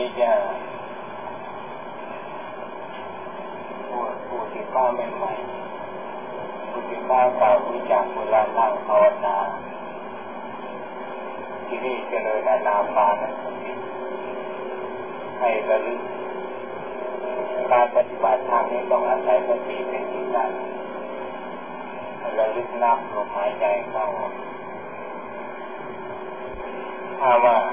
นี้จะผู้ที่เข้าใหม่ๆผู้ที่เข้าเก่ารู้จักเวลานั่งภาวนาที่นี่เจริญอานาปานสติให้ระลึกการปฏิบัติธรรมนี้ต้องอาศัยสติเป็นที่ตั้งระลึกนับลมหายใจเข้าถ้าว่า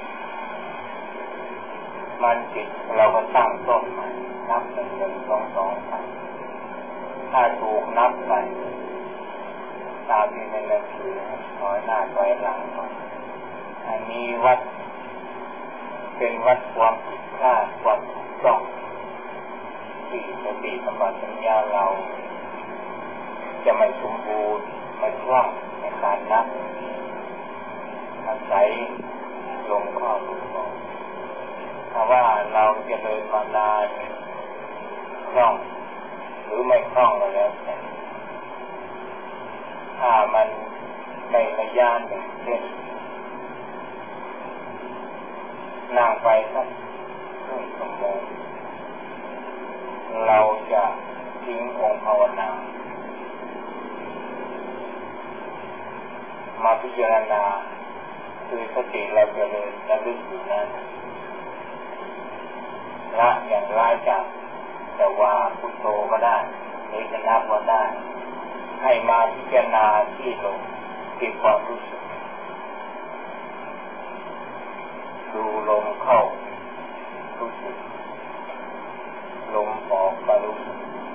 มันจิตเราก็ตั้งต้นใหม่นับ1 1 2 2 3ถ้าถูกนับไปตามที่ในหนังสือน้อยหน้าถอยหลังอันนี้วัดเป็นวัดความผิดพลาดความถูกต้องที่สติสัมปชัญญะเราจะไม่สมบูรณ์ไม่คล่องในการนับอาศัยลมเข้าลมออกถ้าว่าเราจะเดินมานานคล่องหรือไม่คล่องแล้วแต่ถ้ามันในระยะหนึ่งเช่นนั่งไปสักครึ่งชั่วโมงเราจะทิ้งองค์ภาวนามาพิจารณาคือสติเราจะเลยระลึกอยู่นั้นละอย่างร้ายจากแต่ว่าพุทโธก็ได้หรือจะนับก็ได้ให้มาพิจารณาที่ลมที่ความรู้สึกดูลมเข้ารู้สึกลมออกก็รู้สึก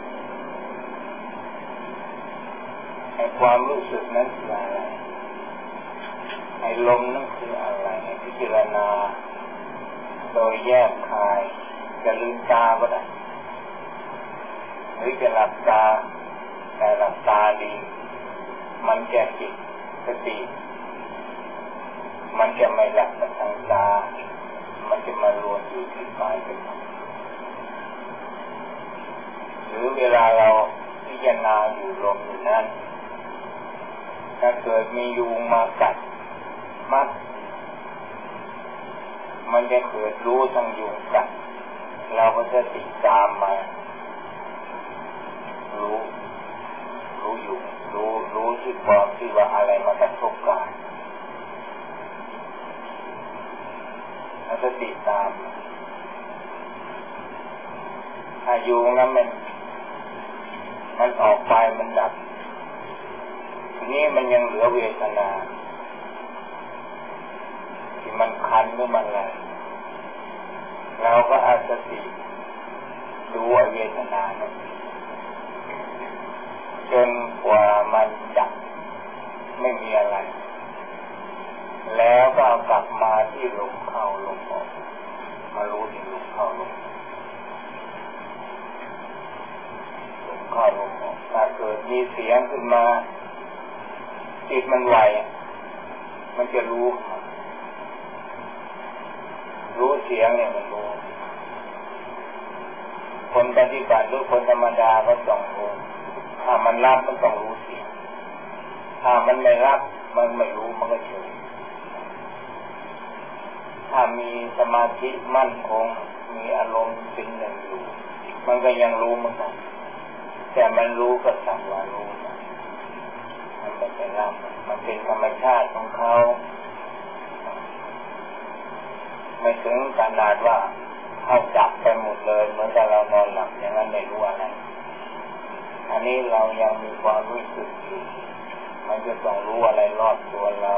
ไอ้ความรู้สึกนั้นคืออะไรไอ้ลมนั่นคืออะไรพิจารณาโดยแยกคายจะลืมตาก็ได้หรือจะหลับตาแต่หลับตาดีมันจะจิตสติมันจะไม่หลับกับทางตามันจะมารวมอยู่ที่ปลายจมูกหรือเวลาเราพิจารณาอยู่ลมอยู่นั้นถ้าเกิดมียุงมากัดมัดมันจะเกิดรู้ทางยุงกัดเราก็จะติดตามมารู้อยู่รู้ที่ความที่ว่าอะไรมากระทบกันแล้วก็ติดตามถ้ายุงนั้นมันออกไปมันดับทีนี้มันยังเหลือเวทนาที่มันคันหรือมันอะไรเราก็อาสติดูเวทนานั้นจนกว่ามันดับไม่มีอะไรแล้วก็เอากลับมาที่ลมเข้าลมออกมารู้ที่ลมเข้าลมเข้าลมออกถ้าเกิดมีเสียงขึ้นมาจิตมันไวมันจะรู้เสียงเนี่ยมันรู้คนปฏิบัติหรือคนธรรมดาก็ต้องรู้ถ้ามันรับมันต้องรู้เสียงถ้ามันไม่รับมันไม่รู้มันก็เฉยถ้ามีสมาธิมั่นคงมีอารมณ์เป็นหนึ่งอยู่มันก็ยังรู้เหมือนกันแต่มันรู้ก็สักว่ารู้มันไม่เป็นรับมันเป็นธรรมชาติของเขาไม่ถึงขนาดว่าเขาจับไปหมดเลยเหมือนกับเรานอนหลับอย่างนั้นไม่รู้อะไรอันนี้เรายังมีความรู้สึกอยู่มันจะต้องรู้อะไรรอบตัวเรา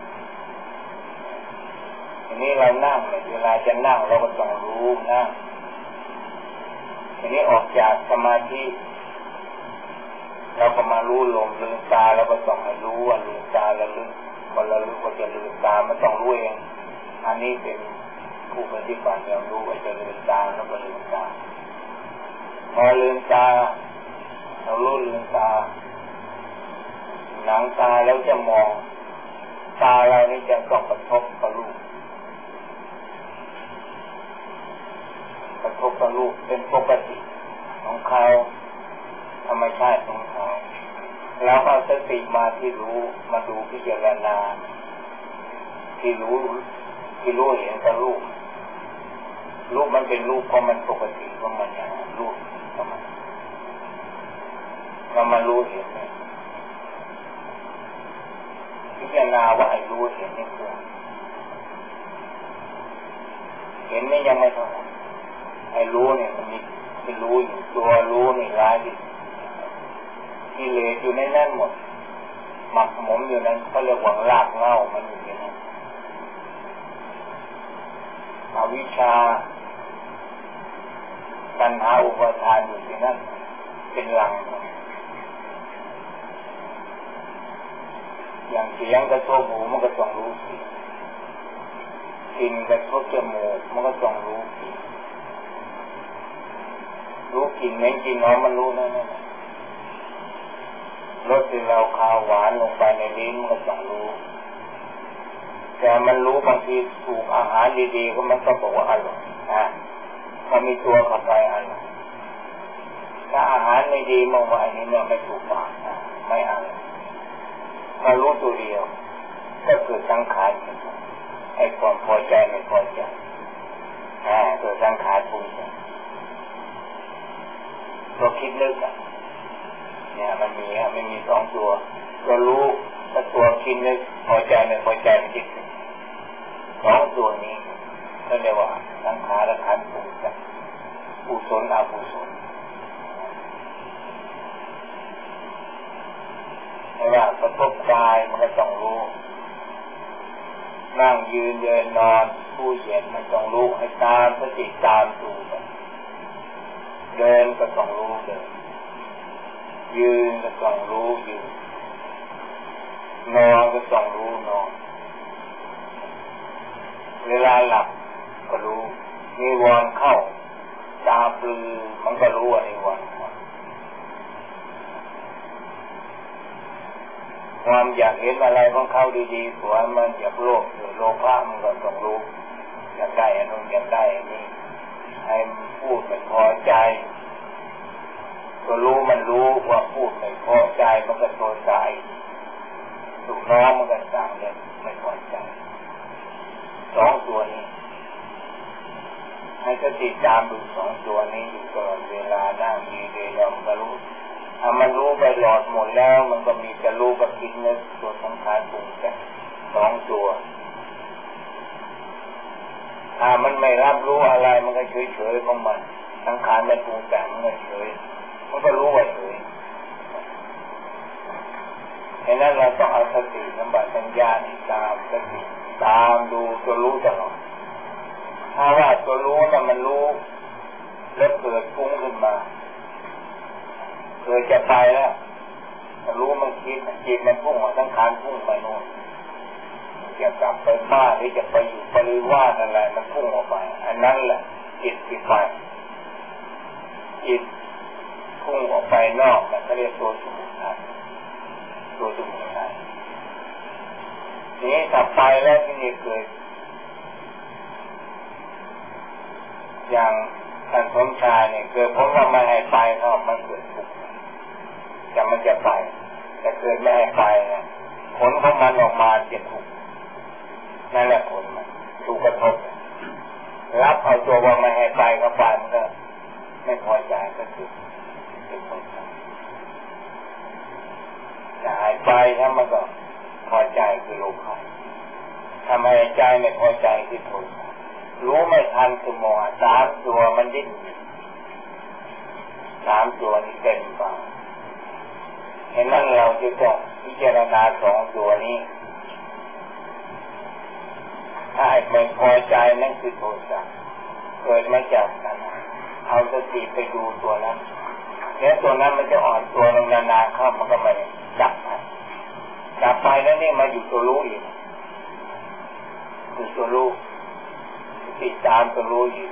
ทีนี้เรานั่งเวลาจะนั่งเราก็ต้องรู้นั่งทีนี้ออกจากสมาธิเราก็มารู้ลมลืมตาแล้วก็ต้องให้รู้ว่าลืมตาแล้วลึกพอเราลึกว่าจะลืมตามันต้องรู้เองอันนี้เป็นผู้ปฏิบัติเรารู้ว่าจะลืมตาแล้วก็ลืมตาพอลืมตาเรารู้ลืมตาหนังตาแล้วจะมองตาเรานี่จะต้องกระทบกับรูปเป็นปกติของเขาธรรมชาติของเขาแล้วเอาสติมาที่รู้มาดูพิจารณาที่รู้เห็นกับรูปรูปมันเป็นรูปเพราะมันปกติของมันอย่างรูปของมันเรามารู้เห็นเนี่ยพิจารณาว่าไอ้รู้เห็นนี่คือเห็นนี่ยังไม่เท่าไหร่ไอ้รู้เนี่ยมันมีที่รู้อยู่ตัวรู้นี่ร้ายดิกิเลสอยู่ในนั้นหมดหมักหมมอยู่นั้นเขาเรียกว่ารากเหง้ามันอยู่ในนั้นอวิชชาตัณหาอุปาทานอยู่ที่นั่นเป็นหลังอย่างเสียงกระทบหูมันก็ต้องรู้สิกลิ่นกระทบจมูกมันก็ต้องรู้สิรู้กลิ่นเหม็นกลิ่นหอมมันรู้นั่นรสที่เราคาวหวานลงไปในลิ้นมันก็ต้องรู้แต่มันรู้บางทีถูกอาหารดีๆก็มันก็บอกว่าอร่อยนะถ้ามีตัวเข้าไปอร่อยถ้าอาหารไม่ดีมองว่าอันนี้เนี่ยไม่ถูกปากไม่อร่อยถ้ารู้ตัวเดียวก็เกิดสังขารไอ้ความพอใจไม่พอใจเกิดสังขารปรุงแต่งตัวคิดนึกเนี่ยมันมีไม่มีสองตัวรู้กับตัวคิดนึกพอใจไม่พอใจมันคิดสองตัวนี้ก็เรียกว่าสังขารขันธ์ปรุงแต่งกุศลอกุศลไม่ว่ากระทบกายมันก็ต้องรู้นั่งยืนเดินนอนผู้เห็นมันต้องรู้ให้ตามสติตามดูมันเดินก็ต้องรู้เดินยืนก็ต้องรู้ยืนนอนก็ต้องรู้นอนเวลาหลับก็รู้นิวรณ์เข้าตาปลือมันก็รู้ว่านิวรณ์ความอยากเห็นอะไรของเขาดีๆสวยมันอยากโลภหรือโลภะมันก็ต้องรู้อยากได้อันนู้นอยากได้อันนี้ให้พูดไม่พอใจก็รู้มันรู้ว่าพูดไม่พอใจมันก็โทษใจถูกน้องมันก็สั่งเลยไม่พอใจสองตัวนี้ให้สติตามดูสองตัวนี้อยู่ตลอดเวลานั่งยืนเดินมันก็รู้ถ้ามันรู้ไปหลอดหมดแล้วมันก็มีจะรู้กับคิดนึกตัวสังขารปรุงแต่งสองตัวถ้ามันไม่รับรู้อะไรมันก็เฉยๆของมันสังขารไม่ปรุงแต่งมันก็เฉยมันก็รู้ว่าเฉยฉะนั้นเราต้องเอาสติสัมปชัญญะนี่ตามสติตามดูตัวรู้ตลอดถ้าว่าตัวรู้น่ะมันรู้แล้วเกิดฟุ้งขึ้นมาเกิดจะไปแล้วรู้มันคิดจิตมันพุ่งออกสังขารพุ่งไปโน่นจะกลับไปบ้านหรือจะไปอยู่ปริวาสอะไรมันพุ่งออกไปอันนั้นแหละจิตที่ไปจิตพุ่งออกไปนอกมันก็เรียกตัวสมุทัยตัวสมุทัยนี้กลับไปแล้วที่นี่เกิดอย่างท่านสมชายเนี่ยเกิดเพราะว่าไม่ให้ไปเขามันเกิดทุกข์จะมันจะไปแต่เกิดไม่ให้ไปนะผลของมันออกมาเป็นทุกข์นั่นแหละผลมันถูกกระทบรับเอาตัวว่าไม่ให้ไปก็ไปมันก็ไม่พอใจก็คือเป็นคนจะหายไปถ้ามันก็พอใจคือโลภะทำให้ใจไม่พอใจคือโทสะรู้ไม่ทันคือโมหะสามตัวมันดิ้นสามตัวนี้เต็มไปเห็นนั้นเราจะต้องพิจารณาสองตัวนี้ถ้าไม่พอใจนั่นคือโทสะเกิดมาจากนั้นเอาสติไปดูตัวนั้นแล้วตัวนั้นมันจะอ่อนตัวลงนานๆเข้ามันก็ไม่จับไปแล้วนี่มาอยู่ตัวรู้อีกอยู่ตัวรู้ติดตามตัวรู้อีก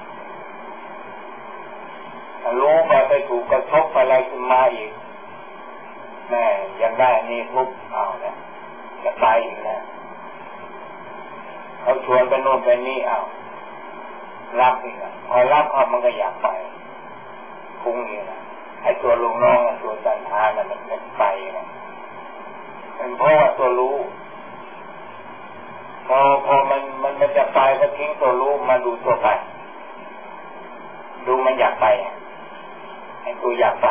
รู้มาไปถูกกระทบอะไรขึ้นมาอีกแม่ยังได้นี่ปุ๊บเอาเนี่ยจะไปอีกแล้วเขาชวนไปโน่นไปนี่เอารับอีกแล้วพอรับเอามันก็อยากไปพุ่งอีกนะไอ้ตัวลุงน้องตัวตันทานะมันไปนะเป็นเพราะว่าตัวรู้พอมันจะไปก็ทิ้งตัวรู้มาดูตัวไปดูมันอยากไปไอ้ตัวอยากไป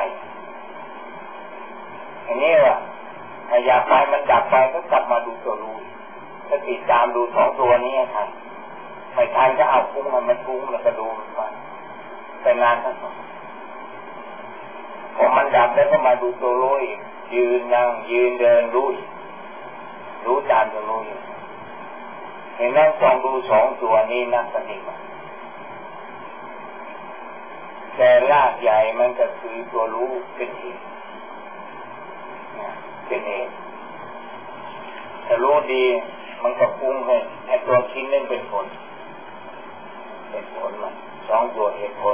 อย่างนี้ว่ะถ้าอยากไปมันดับไปก็กลับมาดูตัวรู้ถ้าติดตามดูสองตัวนี้ครับไม่ทันก็เอาฟุ้งมันฟุ้งแล้วก็ดูมันไปนานทั้งสองพอมันดับแล้วก็มาดูตัวรู้อีกยืนนั่งยืนเดินรู้ตามตัวรู้อยู่เห็นนั่งต้องดูสองตัวนี้นักปฏิบัติแต่รากใหญ่มันก็คือตัวรู้เป็นเหตุถ้ารู้ดีมันก็ฟุ้งให้ไอ้ตัวคิดนั่นเป็นผลมันสองตัวเหตุผล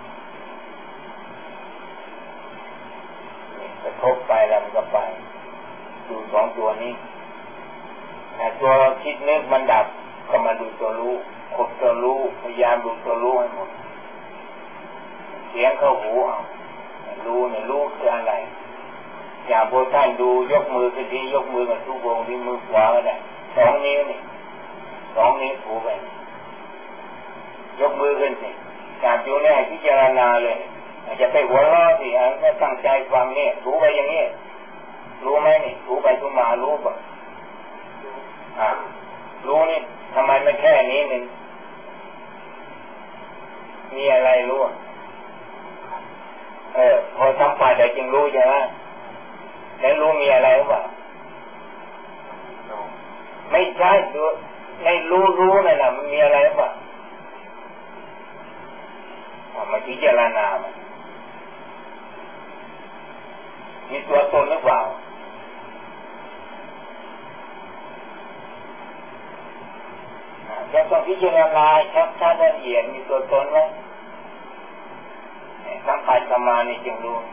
กระทบไปแล้วมันก็ไปดูสองตัวนี้แต่ตัวคิดนึกมันดับก็มาดูตัวรู้คบตัวรู้พยายามดูตัวรู้ให้หมดเสียงเข้าหูรู้เนี่ยรู้คืออะไรอย่างพวกท่านดูยกมือขึ้นที่ยกมือกับทุกวงที่มือขวาก็ได้สองนิ้วถูไปยกมือขึ้นสิการดูแน่พิจารณาเลยจะไปหัวเราะสิก็ตั้งใจฟังนี่ถูไปอย่างนี้รู้ไหมนี่ถูไปถูมารู้ป่ะรู้นี่ทำไมไม่แค่นี้นึงมีอะไรรู้พอทำไปแต่จึงรู้ใช่ไหมแล้วรู้มีอะไรหรือเปล่าไม่ใช่ดูในรู้นั่นน่ะมันมีอะไรหรือเปล่ามันพิจารณามันมีตัวตนหรือเปล่าจะต้องพิจารณาชัดละเอียดมีตัวตนไหมสัมผัสประมาณนี้จึงรู้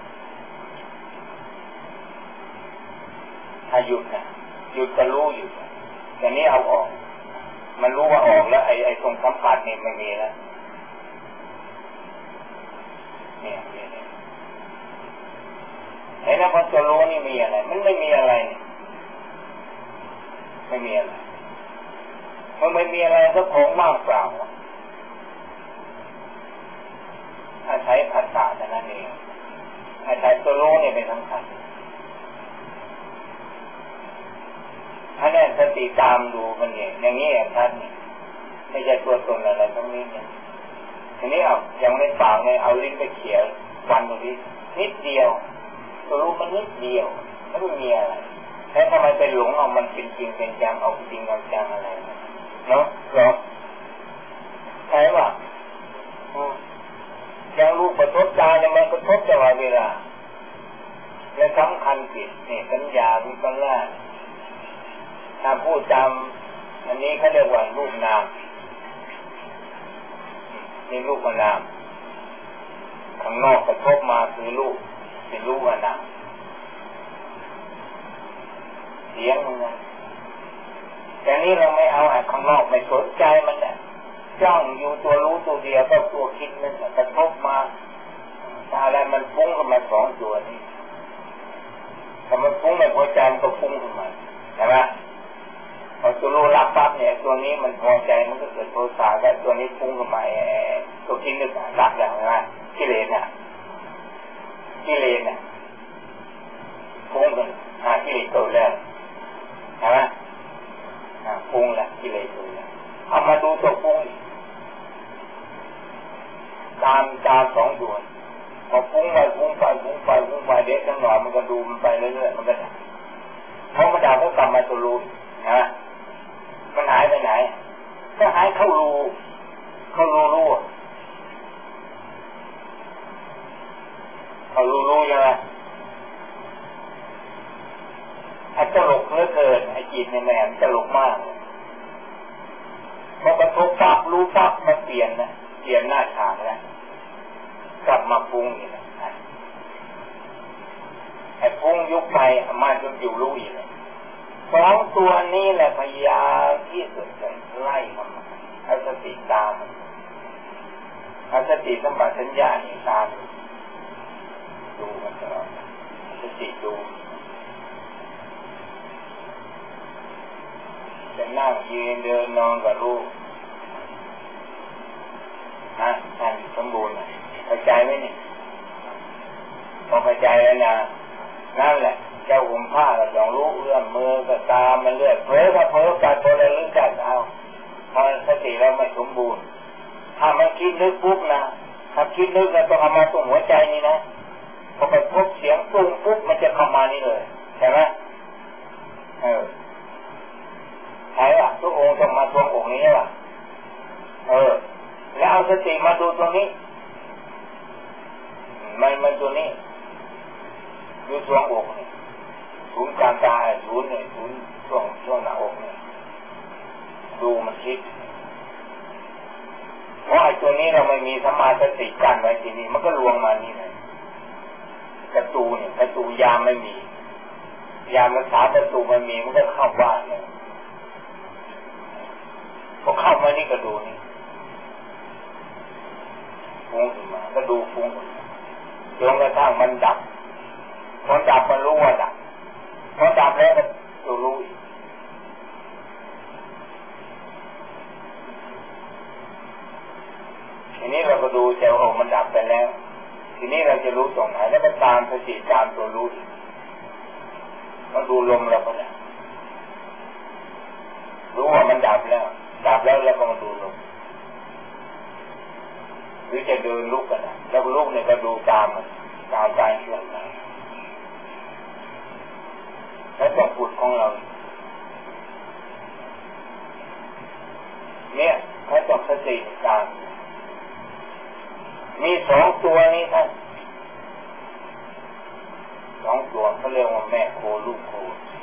ถ้าหยุดก็รู้อยู่อย่างนี้เอาออกมันรู้ว่าออกแล้วไอ้ตรงสัมผัสนี่ไม่มีแล้วเนี่ยไอ้นั่นพอตัวรู้นี่มีอะไรมันไม่มีอะไรไม่มีอะไรมันไม่มีอะไรก็ของว่างเปล่าอาศัยภาษาแต่นั้นเองอาศัยตัวรู้เนี่ยเป็นสำคัญถ้าแน่สติตามดูมันเองอย่างนี้ท่านไม่ใช่ตัวตนอะไรทั้งนี้เนี่ยทีนี้อย่างในปากเนี่ยเอาลิ้นไปเขี่ยฟันตรงนี้นิดเดียวตัวรู้มันนิดเดียวไม่มีอะไรแต่ทำไมไปหลงเอามันเป็นจริงเป็นจังเอาจริงเอาจังอะไรเนาะใช่ป่ะอย่างรูปกระทบตาเนี่ยมันกระทบตลอดเวลาและสำคัญผิดนี่สัญญาวิปลาสถ้าพูดจำอันนี้เขาเรียกว่ารูปนามนี่รูปนามข้างนอกกระทบมาคือรูปเป็นรูปนามเสียงมันนะแต่นี้เราไม่เอาข้างนอกไม่สนใจมันเนี่ยจ้องอยู่ตัวรู้ตัวเดียวก็ตัวคิดนั่นกระทบมาอะไรมันฟุ้งขึ้นมาสองตัวนี้ถ้ามันฟุ้งในหัวใจมันก็ฟุ้งขึ้นมาใช่ไหมพอตัวรู้รับปั๊บเนี่ยตัวนี้มันพอใจมันก็เกิดโทสะแต่ตัวนี้ฟุ้งขึ้นมาตัวคิดนึกรับอย่างนั้นกิเลสน่ะฟุ้งขึ้นกิเลสเกิดแล้วใช่ไหมฟุ้งแล้วกิเลสเกิดแล้วเอามาดูตัวฟุ้งตามสองดวงพอฟุ้งไปเด็กทั้งหน่อยมันก็ดูมันไปเรื่อยๆมันก็ธรรมดาก็กลับมาตัวรู้นะมันหายไปไหนก็หายเข้ารู้เขารู้ใช่ไหมไอ้ตลกเหลือเกินไอ้จิตในแม่มันตลกมากพอกระทบปั๊บรู้ปั๊บมันเปลี่ยนหน้าทางแล้วกลับมาฟุ้งอีกนะไอ้ฟุ้งยุบไปมาจนอยู่รู้อีกสองตัวนี้แหละพยายามที่สุดจะไล่มันเอาสติตามเอาสติสัมปชัญญะนี่ตามดูมันตลอดสติดูจะนั่งยืนเดินนอนกับรู้ท่านสมบูรณ์นะนั่นแหละเจ้าห่มผ้าก็ต้องรู้เอื้อมมือก็ตามมันเรื่อยเผลอก็เผลอไปพอระลึกได้เอาพอสติเราไม่สมบูรณ์ถ้ามันคิดนึกปุ๊บนะถ้าคิดนึกแล้วต้องเอามาตรงหัวใจนี่นะพอไปพบเสียงปรุงปุ๊บมันจะเข้ามานี่เลยใช่ไหมใช่ป่ะทุกองค์ต้องมาทวงองค์นี้ป่ะแล้วเอาสติมาดูตรงนี้มันตัวนี้ดูทวงอกนี่ศูนย์กลางกายศูนย์เนี่ยศูนย์ช่วงหน้าอกเนี่ยดูมันคิดเพราะไอ้ตัวนี้เราไม่มีสมาธิกั้นไว้ทีนี้มันก็ลวงมานี่เลยประตูยามไม่มียามรักษาประตูมันมีมันก็เข้าบ้านเลยพอเข้ามานี่ก็ดูนี่ฟุ้งขึ้นมาก็ดูฟุ้งจนกระทั่งมันดับพอดับมันรู้ว่าดับพอดับแล้วก็รู้อีกทีนี้เราก็ดูเซลล์มันดับไปแล้วทีนี้เราจะรู้ตรงไหนแล้วก็ตามสติตามตัวรู้อีกมาดูลมเราก็ได้รู้ว่ามันดับแล้วแล้วก็มาดูลมหรือจะเดินลุกกันนะแล้วลุกเนี่ยก็ดูตามการเคลื่อนไหวแล้วจะปุดของเราเนี่ยเขาจะสติตามมีสองตัวนี้ท่านสองตัวเขาเรียกว่าแม่โคลูกโค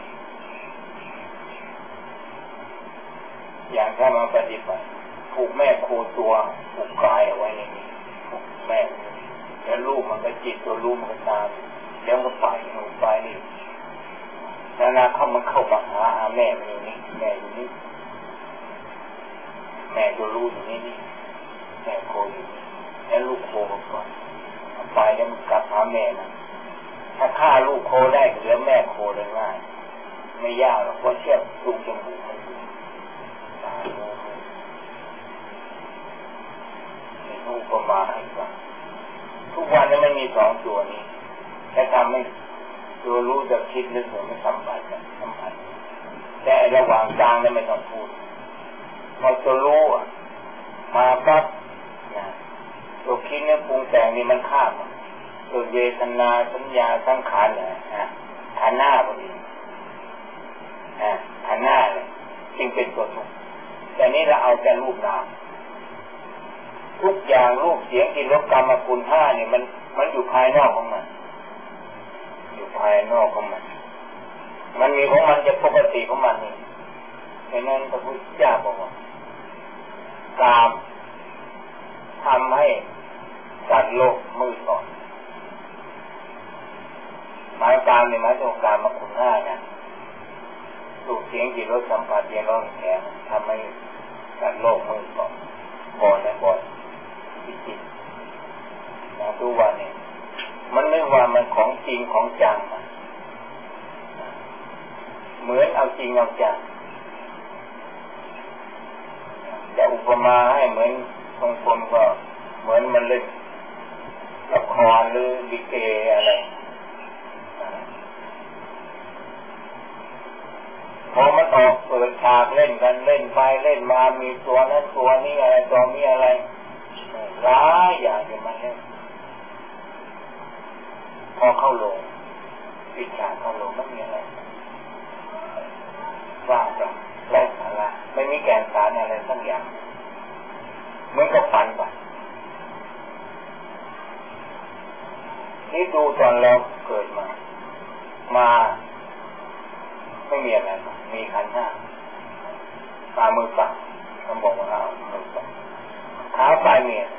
อย่างถ้ามาปฏิบัติผูกแม่โคตัวผูกกายเอาไว้ในนี้ผูกแม่แล้วลูกมันก็จิตตัวลูกมันก็ตามแล้วมันไปนี่นามันเข้ามาหาแม่มันอยู่นี่แม่อยู่นี่แม่ตัวลูกอยู่นี่แม่โคอยู่นี่แล้วลูกโคก่อนไปแล้วมันกลับหาแม่นะถ้าฆ่าลูกโคได้เหลือแม่โคเลยง่ายไม่ยากหรอกเพราะเชือกจูงจมูกมันอุปมาให้ฟังทุกวันนี้มันมีสองตัวนี้แค่ทำให้ตัวรู้จะคิดนึกเหมือนไม่สัมผัสกันแต่ระหว่างกลางนั้นไม่ต้องพูดพอตัวรู้มาปั๊บนะตัวคิดนึกปรุงแต่งนี่มันข้ามตัวเวทนาสัญญาสังขารเลยขันธ์หน้าพอดีขันธ์หน้าเลยจึงเป็นตัวทุกข์แต่นี้เราเอาแต่รูปนามทุกอย่างรูปเสียงกลิ่นรสกรรมคุณห้าเนี่ยมันอยู่ภายนอกของมันอยู่ภายนอกของมันมีของมันจะปกติของมันนี่ฉะนั้นพระพุทธเจ้าบอกว่ากามทำให้สัตว์โลกมืดบอดหมายกามเนี่ยหมายถึงกามคุณห้านะรูปเสียงกลิ่นรสสัมผัสเย็นร้อนแข็งทำให้สัตว์โลกมืดบอดจิตนะทุกวันนี้มันไม่ว่ามันของจริงของจังเหมือนเอาจริงเอาจังจะอุปมาให้เหมือนบางคนก็เหมือนมันเล่นละครหรือลิเกอะไรพอมันออกเปิดฉากเล่นกันเล่นไปเล่นมามีตัวนั้นตัวนี้อะไรตัวนี้อะไรหลายอย่างที่มันเล่นพอเข้าลงปิดฉากเข้าลงไม่มีอะไรว่างจังไร้สาระไม่มีแก่นสารอะไรสักอย่างเหมือนกับฝันไปนี่ดูตอนเราเกิดมาไม่มีอะไรมีขันธ์ห้าตามือฝังเขาบอกว่ามือฝังเท้าปลายเมีย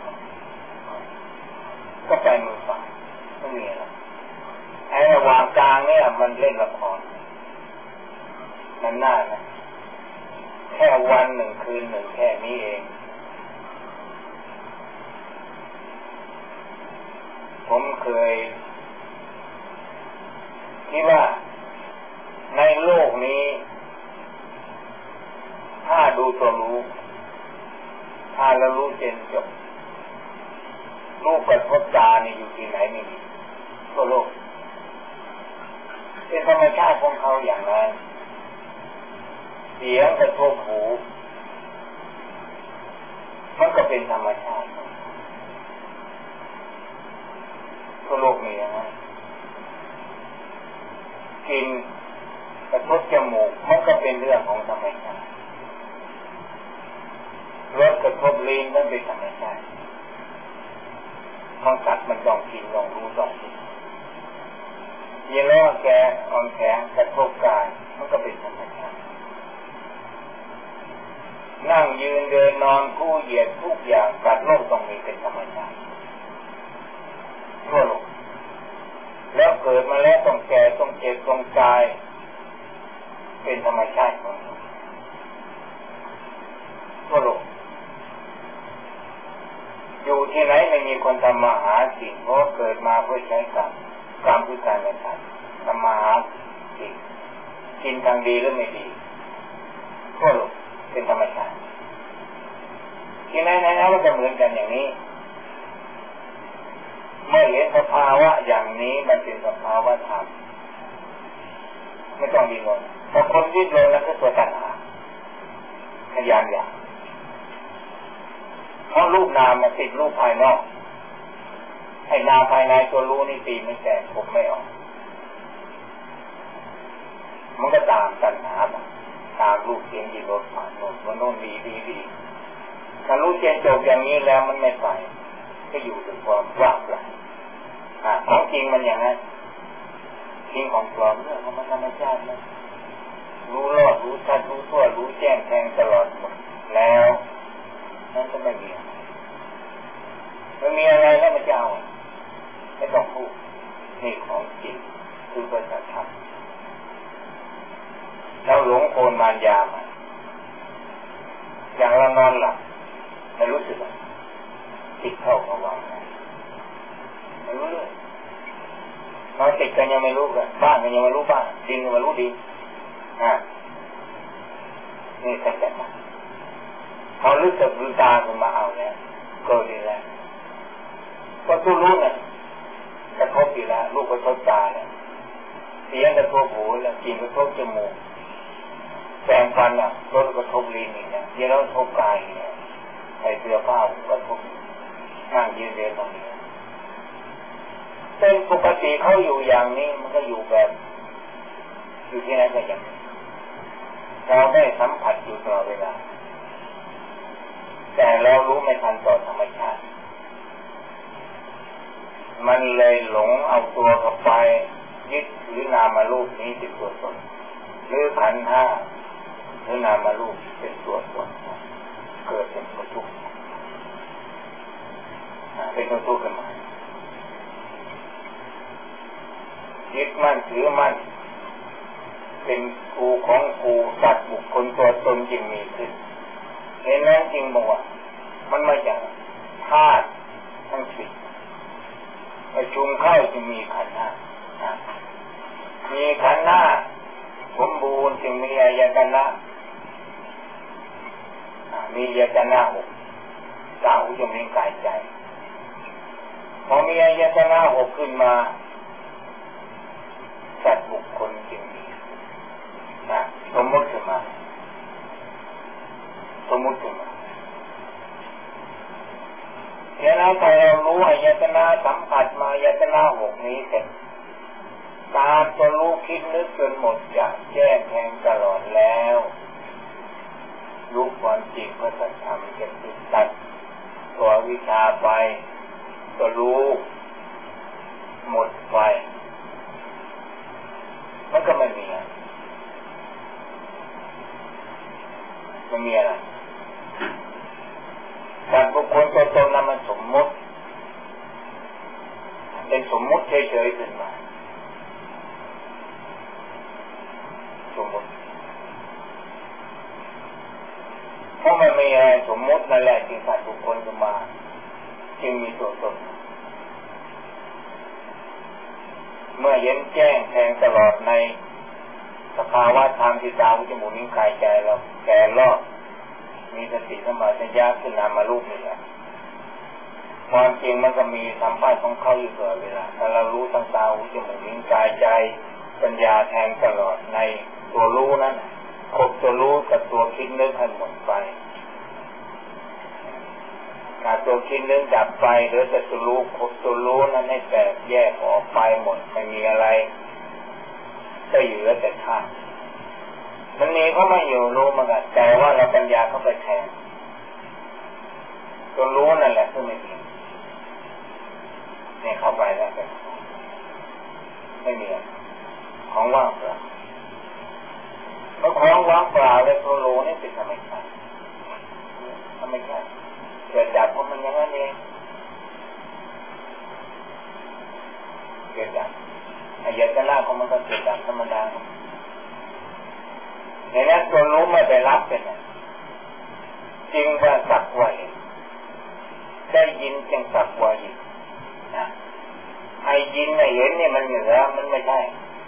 ก็ปลายมือฝังไม่มีอะไรไอ้ระหว่างกลางเนี่ยมันเล่นละครมันน่านะแค่วันหนึ่งคืนหนึ่งแค่นี้เองผมเคยคิดว่าในโลกนี้ถ้าดูตัวรู้ถ้าเรารู้เจนจบรูปกระทบตานี่อยู่ที่ไหนไม่มีทั่วโลกเป็นธรรมชาติของเขาอย่างนั้นเสียงกระทบหูมันก็เป็นธรรมชาติทั่วโลกมีอย่างนั้นกลิ่นกระทบจมูกมันก็เป็นเรื่องของธรรมชาติรสกระทบลิ้นมันเป็นธรรมชาติของสัตว์มันต้องกินต้องรู้ต้องกินเยลว่าแกอ่อนแข็งกระทบกายมันก็เป็นธรรมชาตินั่งยืนเดินนอนกู้เหยียดทุกอย่างกัดโลกต้องมีเป็นธรรมชาติทั่วโลกแล้วเกิดมาแล้วต้องแก่ต้องเจ็บต้องตายเป็นธรรมชาติของทั่วโลกอยู่ที่ไหนไม่มีคนทำมาหาสิ่งเพราะเกิดมาเพื่อใช้กรรมคือการกระทำทำมาหาสิ่งกินทางดีหรือไม่ดีทั่วโลกเป็นธรรมชาติที่ไหนๆก็จะเหมือนกันอย่างนี้เมื่อเห็นสภาวะอย่างนี้มันเป็นสภาวะธรรมไม่ต้องดิ้นรนเพราะคนดิ้นรนนั่นคือตัวตัณหาพยายามอย่างเพราะรูปนามมันติดรูปภายนอกให้นามภายในตัวรู้นี่ตีไม่แตกผมไม่ออกมันก็ตามตัณหาตามรูปเสียงยินรสผ่านโน่นดีถ้ารู้เจนจบอย่างนี้แล้วมันไม่ไปก็อยู่ถึงความว่างเปล่าของจริงมันอย่างนั้นจริงของปลอมเรื่องของมันธรรมชาตินะรู้รอดรู้ชัดรู้ทั่วรู้แจ้งแทงตลอดหมดแล้วนั่นก็ไม่มีอะไรแล้วมันจะเอาไม่ต้องพูดนี่ของจริงคือประจักษ์ธรรมเราหลงโคนมารยามาอย่างเรานอนหลับไม่รู้สึกติดเข้าระวังไม่รู้เลยนอนติดกันยังไม่รู้กันบ้านกันยังไม่รู้บ้านดินยังไม่รู้ดินนี่สัจจะพอรู้สึกรู้ตาขึ้นมาเอาเนี่ยก็ดีแล้วก็ทุกรู้เนี่ยกระทบอยู่แล้วลูกกระทบตาเนี่ยเสียงกระทบหูแล้วกลิ่นกระทบจมูกแสงฟันรสกระทบลิ้นเนี่ยเดี๋ยวเรากระทบกายเนี่ยใส่เสื้อผ้ากระทบนั่งยืนเดินตรงนี้เป็นปกติเขาอยู่อย่างนี้มันก็อยู่แบบอยู่ที่ไหนก็อย่างนี้เราได้สัมผัสอยู่ตลอดเวลาแต่เรารู้ไม่ทันต่อธรรมชาติมันเลยหลงเอาตัวเข้าไปยึดถือนามารูปนี้เป็นตัวตนหรือขันธ์ห้าหรือนามารูปเป็นตัวตนเกิดเป็นตัวทุกข์เป็นตัวทุกข์ขึ้นมายึดมั่นถือมั่นเป็นกูของกูสัตว์บุคคลตัวตนจึงมีขึ้นเห็นนั้นจริงบอกว่ามันมาจากธาตุทั้งสี่ประชุมเข้าจึงมีขันธ์ห้ามีขันธ์ห้าสมบูรณ์จึงมีอายตนะมีอายตนะหกตาหูจมูกลิ้นกายใจพอมีอายตนะหกขึ้นมาสัตว์บุคคลจึงมีสมมติขึ้นมาแล้วพอเรารู้อายตนะสัมผัสมาอายตนะหกนี้เสร็จตาจะรู้คิดนึกจนหมดอย่างแจ้งแทงตลอดแล้วรู้ความจริงพระสัจธรรมจะติดตัดตัววิชาไปก็รู้หมดไปมันก็ไม่มีอะไรการบุคคลตัวตนนั้นมันสมมติเป็นสมมติเฉยๆขึ้นมาสมมติเพราะมันมีอะไรสมมตินั่นแหละจึงการบุคคลขึ้นมาจึงมีตัวตนเมื่อเห็นแจ้งแทงตลอดในสภาวะธรรมที่ตาหูจมูกลิ้นกายใจเราแก่รอบมีสติสัมปชัญญะขึ้นนามารูปนี่แหละความจริงมันก็มีสัมผัสของเขาอยู่ตลอดเวลาถ้าเรารู้ทั้งตาหูจมูกลิ้นกายใจปัญญาแทงตลอดในตัวรู้นั้นครบตัวรู้กับตัวคิดนึกให้หมดไปถ้าตัวคิดนึกดับไปหรือแต่ตัวรู้ครบตัวรู้นั้นให้แตกแยกออกไปหมดไม่มีอะไรก็เหลือแต่ธาตุมันมีเขาไม่อยู่รู้มันก็แต่ว่าเราปัญญาเข้าไปแทนตัวรู้นั่นแหละที่ไม่มีเนี่ยเข้าไปแล้วเป็นไม่มีของว่างเปล่าเพราะของว่างเปล่าเลยตัวรู้นี่เป็นธรรมชาติธรรมชาติเกิดจากเพราะมันอย่างนั้นเองเกิดจากอายตนะของมันก็เกิดจากธรรมดาในนั้นตัวรู้ไม่ไปรับเป็นจริงว่าสักว่าเห็นได้ยินจึงสักว่าเห็นนะไอ้ยินไอ้เห็นเนี่ยมันเหนือมันไม่ใช่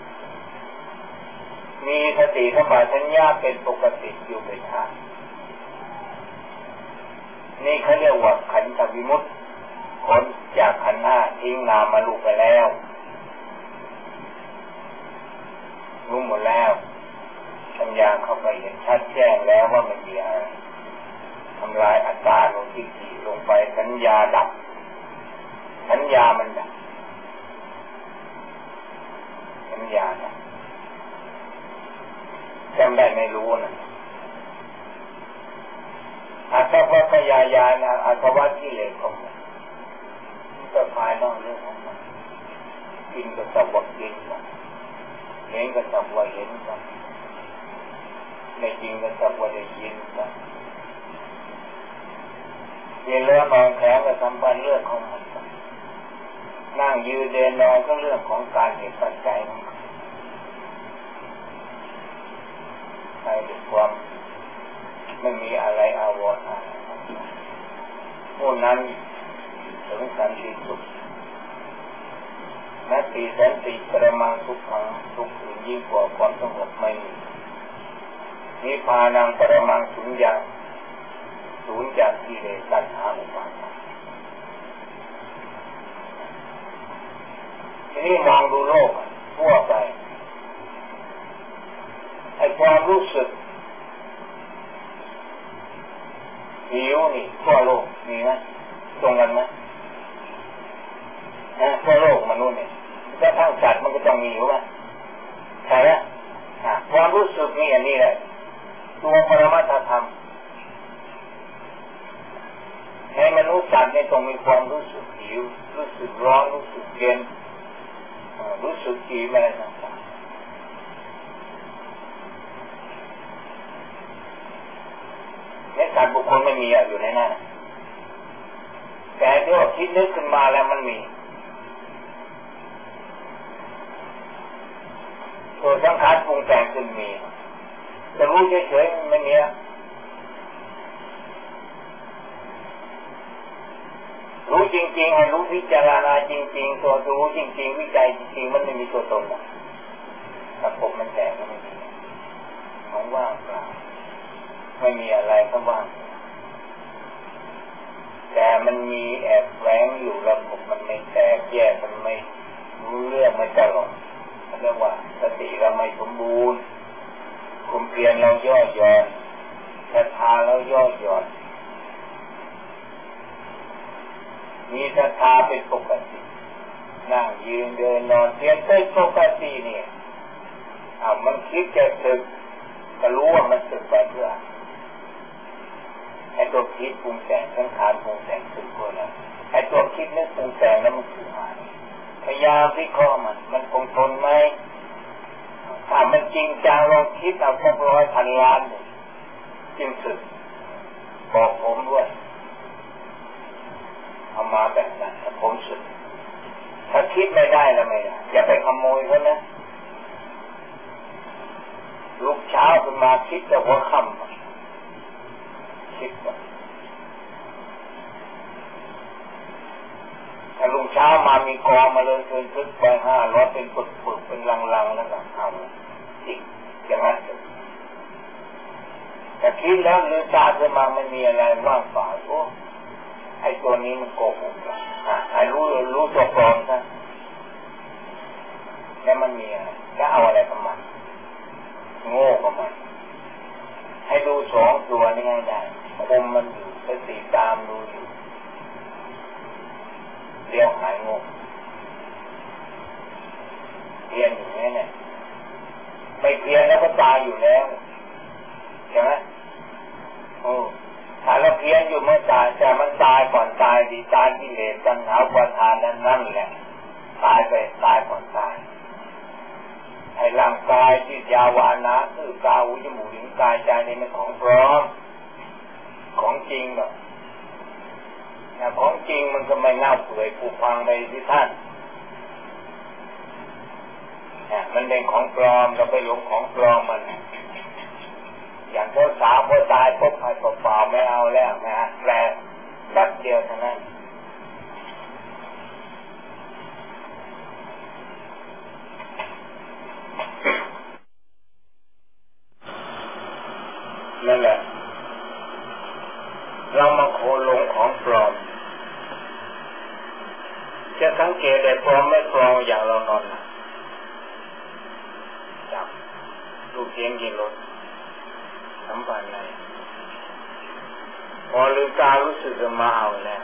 มีสติสัมปชัญญะเป็นปกติอยู่เป็นธรรมนี่เขาเรียกว่าขันธวิมุตติพ้นจากขันธ์ห้าทิ้งนามมาลูกไปแล้วรู้หมดแล้วปัญญาเข้าไปเห็นชัดแจ้งแล้วว่ามันมีอะไรทำลายอัตตาลงที่สี่ลงไปสัญญาดับสัญญามันดับสัญญาดับจำได้ไม่รู้นะอาสวะพยายานะอาสวะกิเลสของมันก็ภายนอกเรื่องของมันกินก็สักว่ากินกันเห็นก็สักว่าเห็นกันในจริงก็สักว่าได้ยินกันเรียนเรื่องนอนแข็งก็สัมพันธ์เรื่องของมันนั่งยืนเดินนอนก็เรื่องของการเหตุปัจจัยของมันใช้ด้วยความไม่มีอะไรอาวรณ์อะไรผู้นั้นถึงสันติสุขนัตติสันติปรมังทุกขังทุกข์ยิ่งกว่าความสงบไม่มีนิพพานังปรมังสุญญ์สูญจากกิเลสตัณหาอุปาทานทีนี้มองดูโลกทั่วไปไอ้ความรู้สึกหิวนี่ทั่วโลกมีไหมตรงกันไหมทั่วโลกมนุษย์เนี่ยถ้าทั้งสัตว์มันก็ต้องมีอยู่ไหมใช่ไหมความรู้สึกนี่อันนี้แหละตัวปรมัตถธรรมในมนุษย์สัตว์เนี่ยต้องมีความรู้สึกหิวรู้สึกร้อนรู้สึกเย็นรู้สึกดีอะไรต่างๆในสัตว์บุคคลไม่มีอยู่ในนั้นแต่ที่ว่าคิดนึกขึ้นมาแล้วมันมีตัวสังขารปรุงแต่งขึ้นมีจะรู้เฉยๆไม่มีรู้จริงๆให้รู้พิจารณาจริงๆตัวรู้จริงๆวิจัยจริงๆมันไม่มีตัวตนนะสังคมมันแตกก็ไม่มีของว่างเปล่าไม่มีอะไรก็ว่างแต่มันมีแอบแฝงอยู่ระบบมันไม่แตกแยกมันไม่รู้เรื่องไม่ตลอดเรียกว่าสติเราไม่สมบูรณ์ความเพียรเราย่อหย่อนศรัทธาเราย่อหย่อนมีศรัทธาเป็นปกตินั่งยืนเดินนอนเพียรเป็นปกติเนี่ยมันคิดจะสึกก็รู้ว่ามันสึกไปเพื่อไอ้ตัวคิดปรุงแต่งสังขารปรุงแต่งสึกเพื่ออะไรไอ้ตัวคิดนึกปรุงแต่งแล้วมันคืออะไรพยายามวิเคราะห์มันคงทนไหมถ้ามันจริงจังลองคิดเอาสัก100,000 ล้านจริงสึกบอกผมด้วยเอามาแบบนั้นผมสึกถ้าคิดไม่ได้แล้วไม่ได้อย่าไปขโมยเขานะลุกเช้าขึ้นมาคิดแต่หัวค่ำคิดว่าถ้าลุงเช้ามามีกองมาเลยเกินทึกไป500เป็นปึกๆเป็นลังๆแล้วก็เอาจิกอย่างนั้นแต่คิดแล้วลืมตาขึ้นมาไม่มีอะไรว่างเปล่าโอ้ไอ้ตัวนี้มันโกหกให้รู้ตัวปลอมซะแล้วมันมีอะไรจะเอาอะไรกับมันโง่กับมันให้ดูสองตัวนี่ง่ายได้คมมันอยู่สติตามดูอยู่เลี้ยวหายงงเพียนอย่างนี้เนี่ยไม่เพียนแล้วก็ตายอยู่แล้วใช่ไหมถ้าเราเพียนอยู่เมื่อตายแต่มันตายก่อนตายดีตายกิเลสตัณหาอุปาทานนั่นแหละตายไปตายก่อนตายไอ้ร่างกายที่ยาวานะคือกายหูจมูกลิ้นกายใจนี่มันของปลอมของจริงแบบแต่ของจริงมันก็ไม่น่าเปื่อยผุพังไปที่ท่านมันเป็นของปลอมเราไปหลงของปลอมมันอย่างพวกสาวพอตายปุ๊บหายเปล่าไม่เอาแล้วนะแปลแป๊บเดียวเท่านั้นนั่นแหละเรามาโคหลงของปลอมจะสังเกตได้ปลอมไม่ปลอมอย่างเรานอนจับลูกเสียงกินรถสัมผัสอะไรพอลืมตารู้สึกมาเอาแล้ว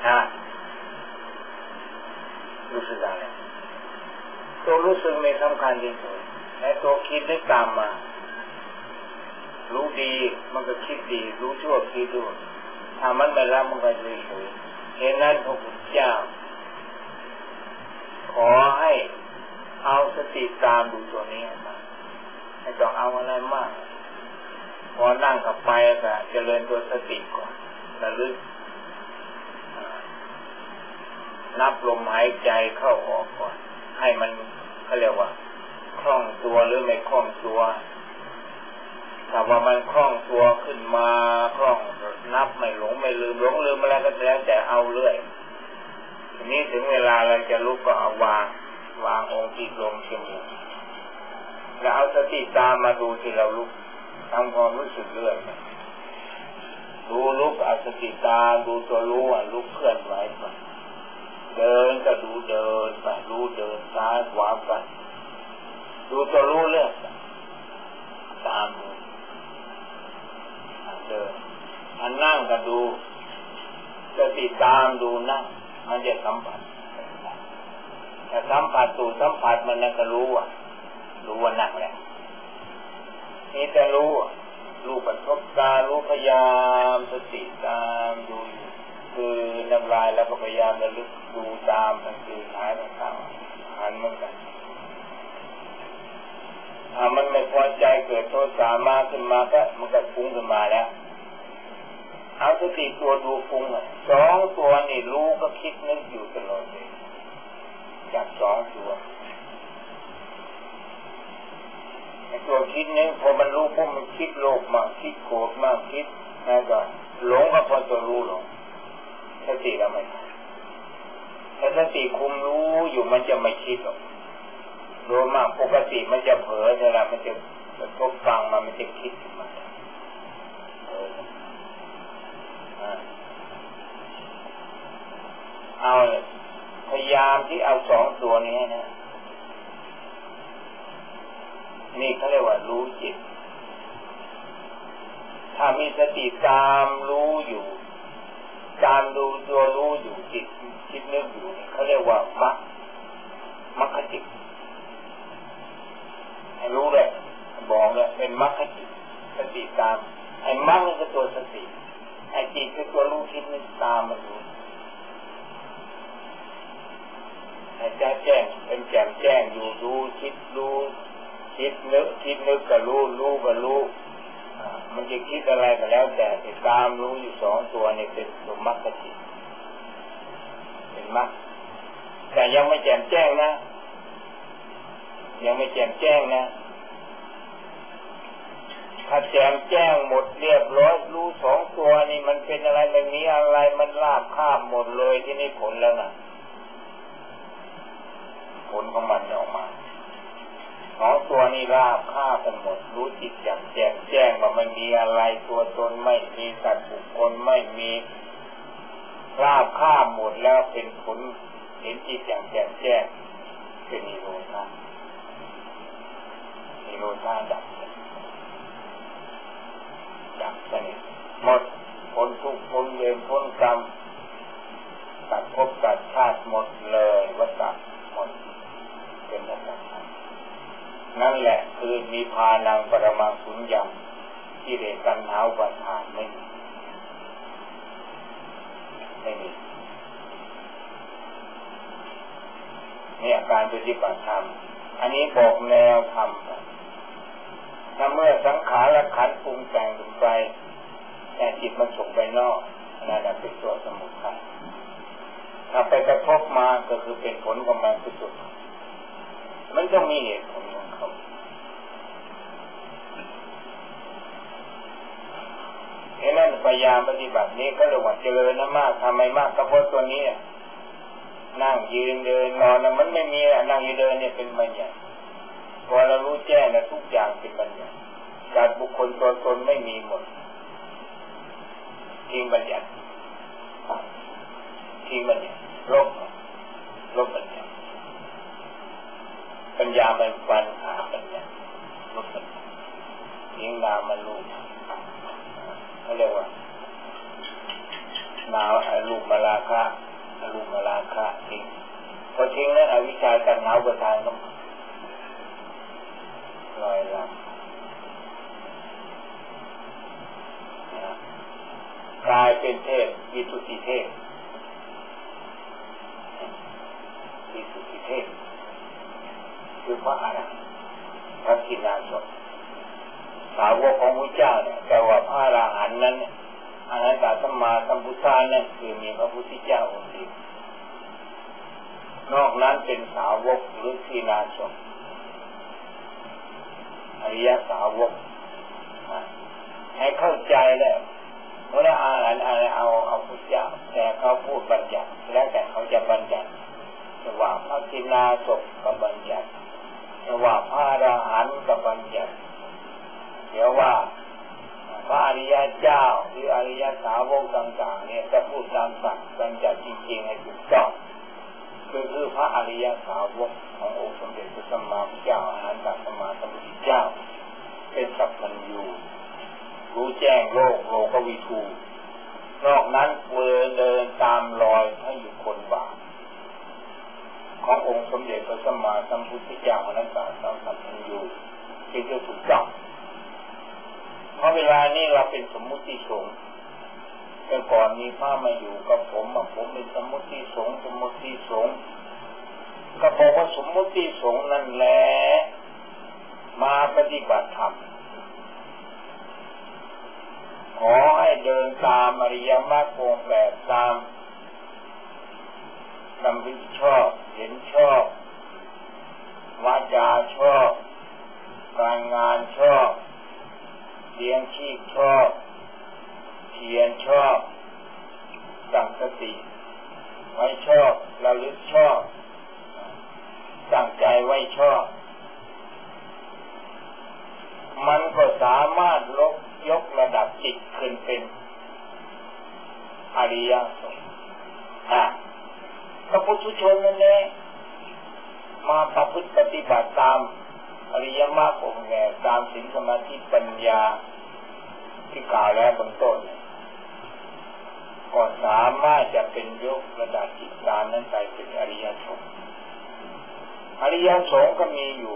รู้สึกอะไรตัวรู้สึกไม่สำคัญที่สุดแต่ตัวคิดได้ตามมารู้ดีมันก็คิดดีรู้ชั่วคิดด้วยถ้ามันไม่ละมันก็เลยเหตุนั้นพระพุทธเจ้าขอให้เอาสติตามดูตัวนี้มาไม่ต้องเอาอะไรมากพอนั่งกับไปก็เจริญตัวสติก่อนระลึกนับลมหายใจเข้าออกก่อนให้มันเขาเรียกว่าคล่องตัวหรือไม่คล่องตัวถ้าว่ามันคล่องตัวขึ้นมาคล่องนับไม่หลงไม่ลืมอะไรก็แล้วแต่เอาเรื่อยทีนี้ถึงเวลาเราจะลุกก็เอาวางองค์ที่ลมจมูกแล้วเอาสติตามมาดูที่เราลุกทำความรู้สึกเรื่อยดูลุกเอาสติตามดูตัวรู้ลุกเคลื่อนไหวไปเดินก็ดูเดินไปรู้เดินซ้ายขวาไปดูตัวรู้เรื่อยตามดูเดินนั่งก็ดูสติตามดูนั่งมันจะสัมผัสแต่สัมผัสตูสัมผัสมันนั่นก็รู้ว่านั่งแหละนี่แต่รู้ปัจจุบันรู้พยายามสติตามดูคือน้ำลายแล้วก็พยายามระลึกดูตามทั้งคืนหายต่างๆหันเหมือนกันถ้ามันไม่พอใจเกิดโทสะมาขึ้นมาก็มันก็ฟุ้งขึ้นมาแล้วเอาสติตัวดูฟุ้งสองตัวนี่รู้ก็คิดนึกอยู่ตลอดเลยจากสองตัวตัวคิดนึกพอมันรู้พวกมันคิดโลภมากคิดโกรธมากคิดอะไรก็หลงก็พอตัวรู้หลงสติเราไม่ถ้าสติคุมรู้อยู่มันจะไม่คิดหรอกโดยมากปกติมันจะเผลอเวลามันจะทบฟังมันจะคิดมาเอาพยายามที่เอาสองตัวนี้นะนี่เขาเรียกว่ารู้จิตถ้ามีสติตามรู้อยู่ตามดูตัวรู้อยู่จิตคิดนึกอยู่เขาเรียกว่ามรรคจิตให้รู้เลยบอกเลยเป็นมรรคจิตสติตามไอ้มรรคนี่คือตัวสติไอ้จิตคือตัวรู้คิดนึกตามมันรู้ไอ้แจ้งเป็นแจ่มแจ้งอยู่รู้คิดรู้คิดนึกก็รู้ก็รู้มันจะคิดอะไรก็แล้วแต่ตามรู้อยู่สองตัวนี่เป็นตัวมรรคจิตเป็นมรรคแต่ยังไม่แจ่มแจ้งนะยังไม่แจ่มแจ้งนะถ้าแจ่มแจ้งหมดเรียบร้อยรู้สองตัวนี่มันเป็นอะไรไม่มีอะไรมันราบคาบหมดเลยที่นี่ผลแล้วนะผลของมันออกมาสองตัวนี้ราบคาบกันหมดรู้จิตอย่างแจ่มแจ้งว่ามันมีอะไรตัวตนไม่มีสัตว์บุคคลไม่มีราบคาบหมดแล้วเป็นผลเห็นจิตอย่างแจ่มแจ้งเป็นนิโรธนิโรธาดับสนิทหมดพ้นทุกข์พ้นเวรพ้นกรรมตัดภพตัดชาติหมดเลยวัฏฏะหมดเป็นวัฏฏะนั่นแหละคือนิพพานังปรมังสุญญังกิเลสตัณหาอุปาทานไม่มีเนี่ยการปฏิบัติธรรมอันนี้บอกแนวธรรมถ้าเมื่อสังขารขันธ์ปรุงแต่งถึงไปแต่จิตมันส่งไปนอกนั่นแหละเป็นตัวสมุทัยถ้าไปกระทบมาก็คือเป็นผลของมันที่สุดมันต้องมีเหตุผลของเขาเพราะนั้นพยายามปฏิบัตินี้ก็เรียกว่าเจริญนะมากทำไมมากก็เพราะตัวนี้นั่งยืนเดินนอนมันไม่มีนั่งยืนเดินเนี่ยเป็นบัญญัติพอเรารู้แจ้งแล้วทุกอย่างเป็นบัญญัติการบุคคลตัวตนไม่มีหมดทิ้งบัญญัติลบบัญญัติปัญญามันฟันหาบัญญัติลบบัญญัติทิ้งนามมันรู้เขาเรียกว่านาลูกมาลาคะทิ้งพอทิ้งนั้นอวิชชาตัณหาอุปาทานก็ลอยลำกลายเป็นเทพวิสุทธิเทพคือพระอรหันต์พระกิณาสพสาวกของพระเจ้าเนี่ยแต่ว่าพระอรหันต์นั้นอรหันตสัมมาสัมพุทธะนั่นคือมีพระพุทธเจ้าองค์เดียวนอกนั้นเป็นสาวกหรือกิณาสพอริยสาวกให้เข้าใจแล้วเมื่ออาหารอะไรเอาพุทธเจ้าแต่เขาพูดบัญญัติแล้วแต่เขาจะบัญญัติจะว่าพระกิณาสพกับบัญญัติจะว่าพระอรหันต์กับบัญญัติเดี๋ยวว่าพระอริยเจ้าหรืออริยสาวกต่างๆเนี่ยจะพูดตามศัพท์บัญญัติจริงๆให้ถูกต้องคือพระอริยสาวกขององค์สมเด็จพระสัมมาสัมพุทธเจ้าอรหันตสัมมาสัมพุทธเจ้าเป็นสัพพัญญูรู้แจ้งโลกวิทูนอกนั้นเดินตามรอยให้อยู่คนบาปขององค์สมเด็จพระสัมมาสัมพุทธเจ้าอรหันตสัพพัญญูที่จะถูกต้องเพราะเวลานี้เราเป็นสมมุติสงฆ์แต่ก่อนมีพระมาอยู่กับผมเป็นสมมุติสงฆ์ก็บอกว่าสมมุติสงฆ์นั่นแหละมาปฏิบัติธรรมขอให้เดินตามอริยมรรคองค์แบบตามดำริชอบเห็นชอบวาจาชอบการงานชอบเลี้ยงชีพชอบเพียรชอบตั้งสติไว้ชอบระลึกชอบตั้งใจไว้ชอบมันก็สามารถยกระดับจิตขึ้นเป็นอริยสงฆ์พระพุทธชนนั่นเองมาประพฤติปฏิบัติตามอริยมรรคองค์แห่งตามศีลสมาธิปัญญาที่กล่าวแล้วเบื้องต้นก็สามารถจะเป็นยกระดับจิตตามนั้นไปเป็นอริยสงฆ์อริยสงฆ์ก็มีอยู่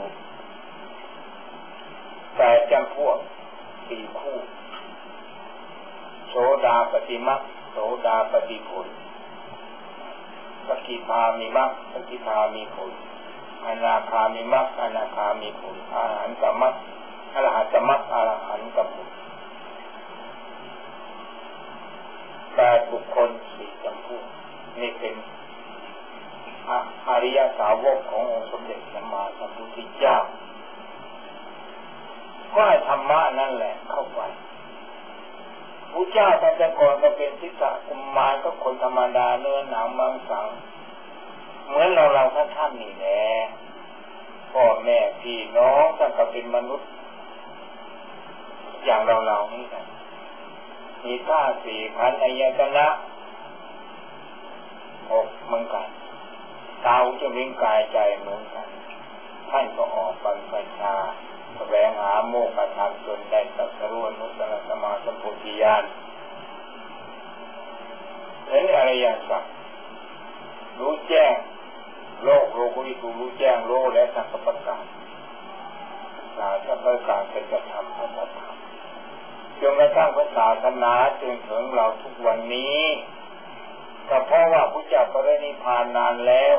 8จำพวก4คู่โสดาปัตติมรรคโสดาปัตติผลสกิทามิมรรคสกิทามิผลอนาคามิมรรคอนาคามิผลอรหันตมรรคอรหันตมรรคอรหันตผล8บุคคล4จำพวกนี่เป็นอริยสาวกขององค์สมเด็จสัมมาสัมพุทธเจ้าก็ให้ธรรมะนั่นแหละเข้าไปพระเจ้าตั้งแต่ก่อนก็เป็นศิษย์กุมารก็คนธรรมดาเนื้อหนังมังสังเหมือนเราท่านนี่แหละพ่อแม่พี่น้องท่านก็เป็นมนุษย์อย่างเรานี่แหละมีธาตุ4ขันธ์อายตนะ6เหมือนกันตาหูจมูกลิ้นกายใจเหมือนกันท่านก็ออกบรรพชาแสวมกขธรรมจนได้ตรัสรู้อนุตตรสัมมาสัมโพธิญาณเห็นอริยสัจรู้แจ้งโลกโลกุวิทูรู้แจ้งโลกและสังขปการสังขปการเป็นกระทำพระธรรมจนกระทั่งพระศาสนาจึงถึงเราทุกวันนี้ก็เพราะว่าพระเจ้าปรินิพพานนานแล้ว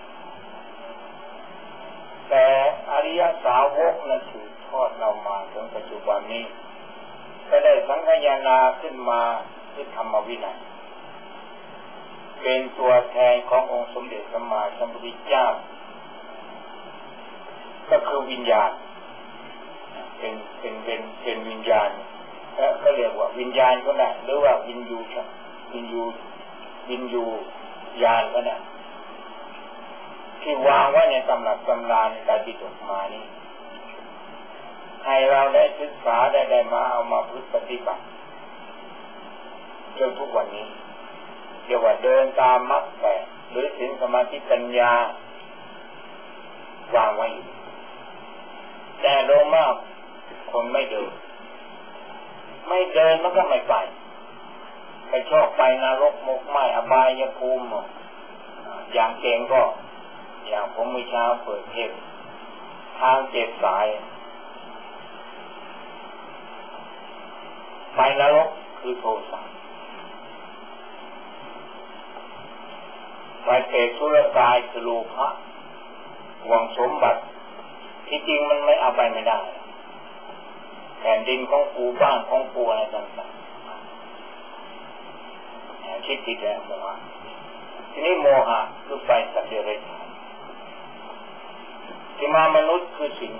แต่อริยสาวกนั้นสืบทอดเรามาจนปัจจุบันนี้ก็ได้สังฆายนาขึ้นมาที่ธรรมวินัยเป็นตัวแทนขององค์สมเด็จสัมมาสัมพุทธเจ้าก็คือวิญญาณเป็นวิญญาณก็เรียกว่าวิญญาณก็ได้หรือว่าวิญญูญาณก็ได้ที่วางไว้ในตำรับตำราในการปิฎกมานี้ให้เราได้ศึกษาได้มาเอามาปฏิบัติจนทุกวันนี้เรียกว่าเดินตามมรรคแปดหรือศีลสมาธิปัญญาวางไว้แต่โดยมากคนไม่เดินมันก็ไม่ไปชอบไปนรกมกไหม้อบายภูมิอย่างเก่งก็อย่างผมเมื่อเช้าเปิดเทปทาง7 สายไปนรกคือโทสะไปเปรตสุรกายคือโลภะหวังสมบัติที่จริงมันไม่เอาไปไม่ได้แผ่นดินของกูบ้านของกูอะไรต่างๆคิดผิดแล้วนะว่าทีนี้โมหะคือไปสัตว์เดรัจฉานที่มามนุษย์คือศีล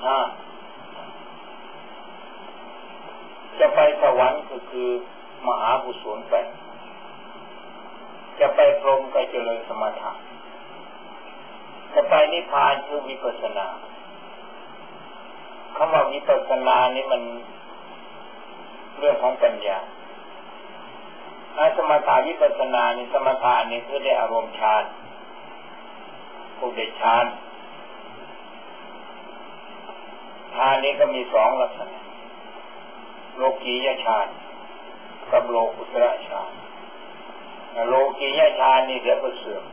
5จะไปสวรรค์ก็คือมหากุศล8จะไปพรหมก็เจริญสมถะจะไปนิพพานคือวิปัสสนาคำว่าวิปัสสนานี่มันเรื่องของปัญญาสมถะวิปัสสนานี่สมถะนี่คือได้อารมณ์ฌานผู้ได้ฌานฌานนี้ก็มี2 ลักษณะโลกียฌานกับโลกุตระฌานโลกียฌานนี่เดี๋ยวก็เสื่อม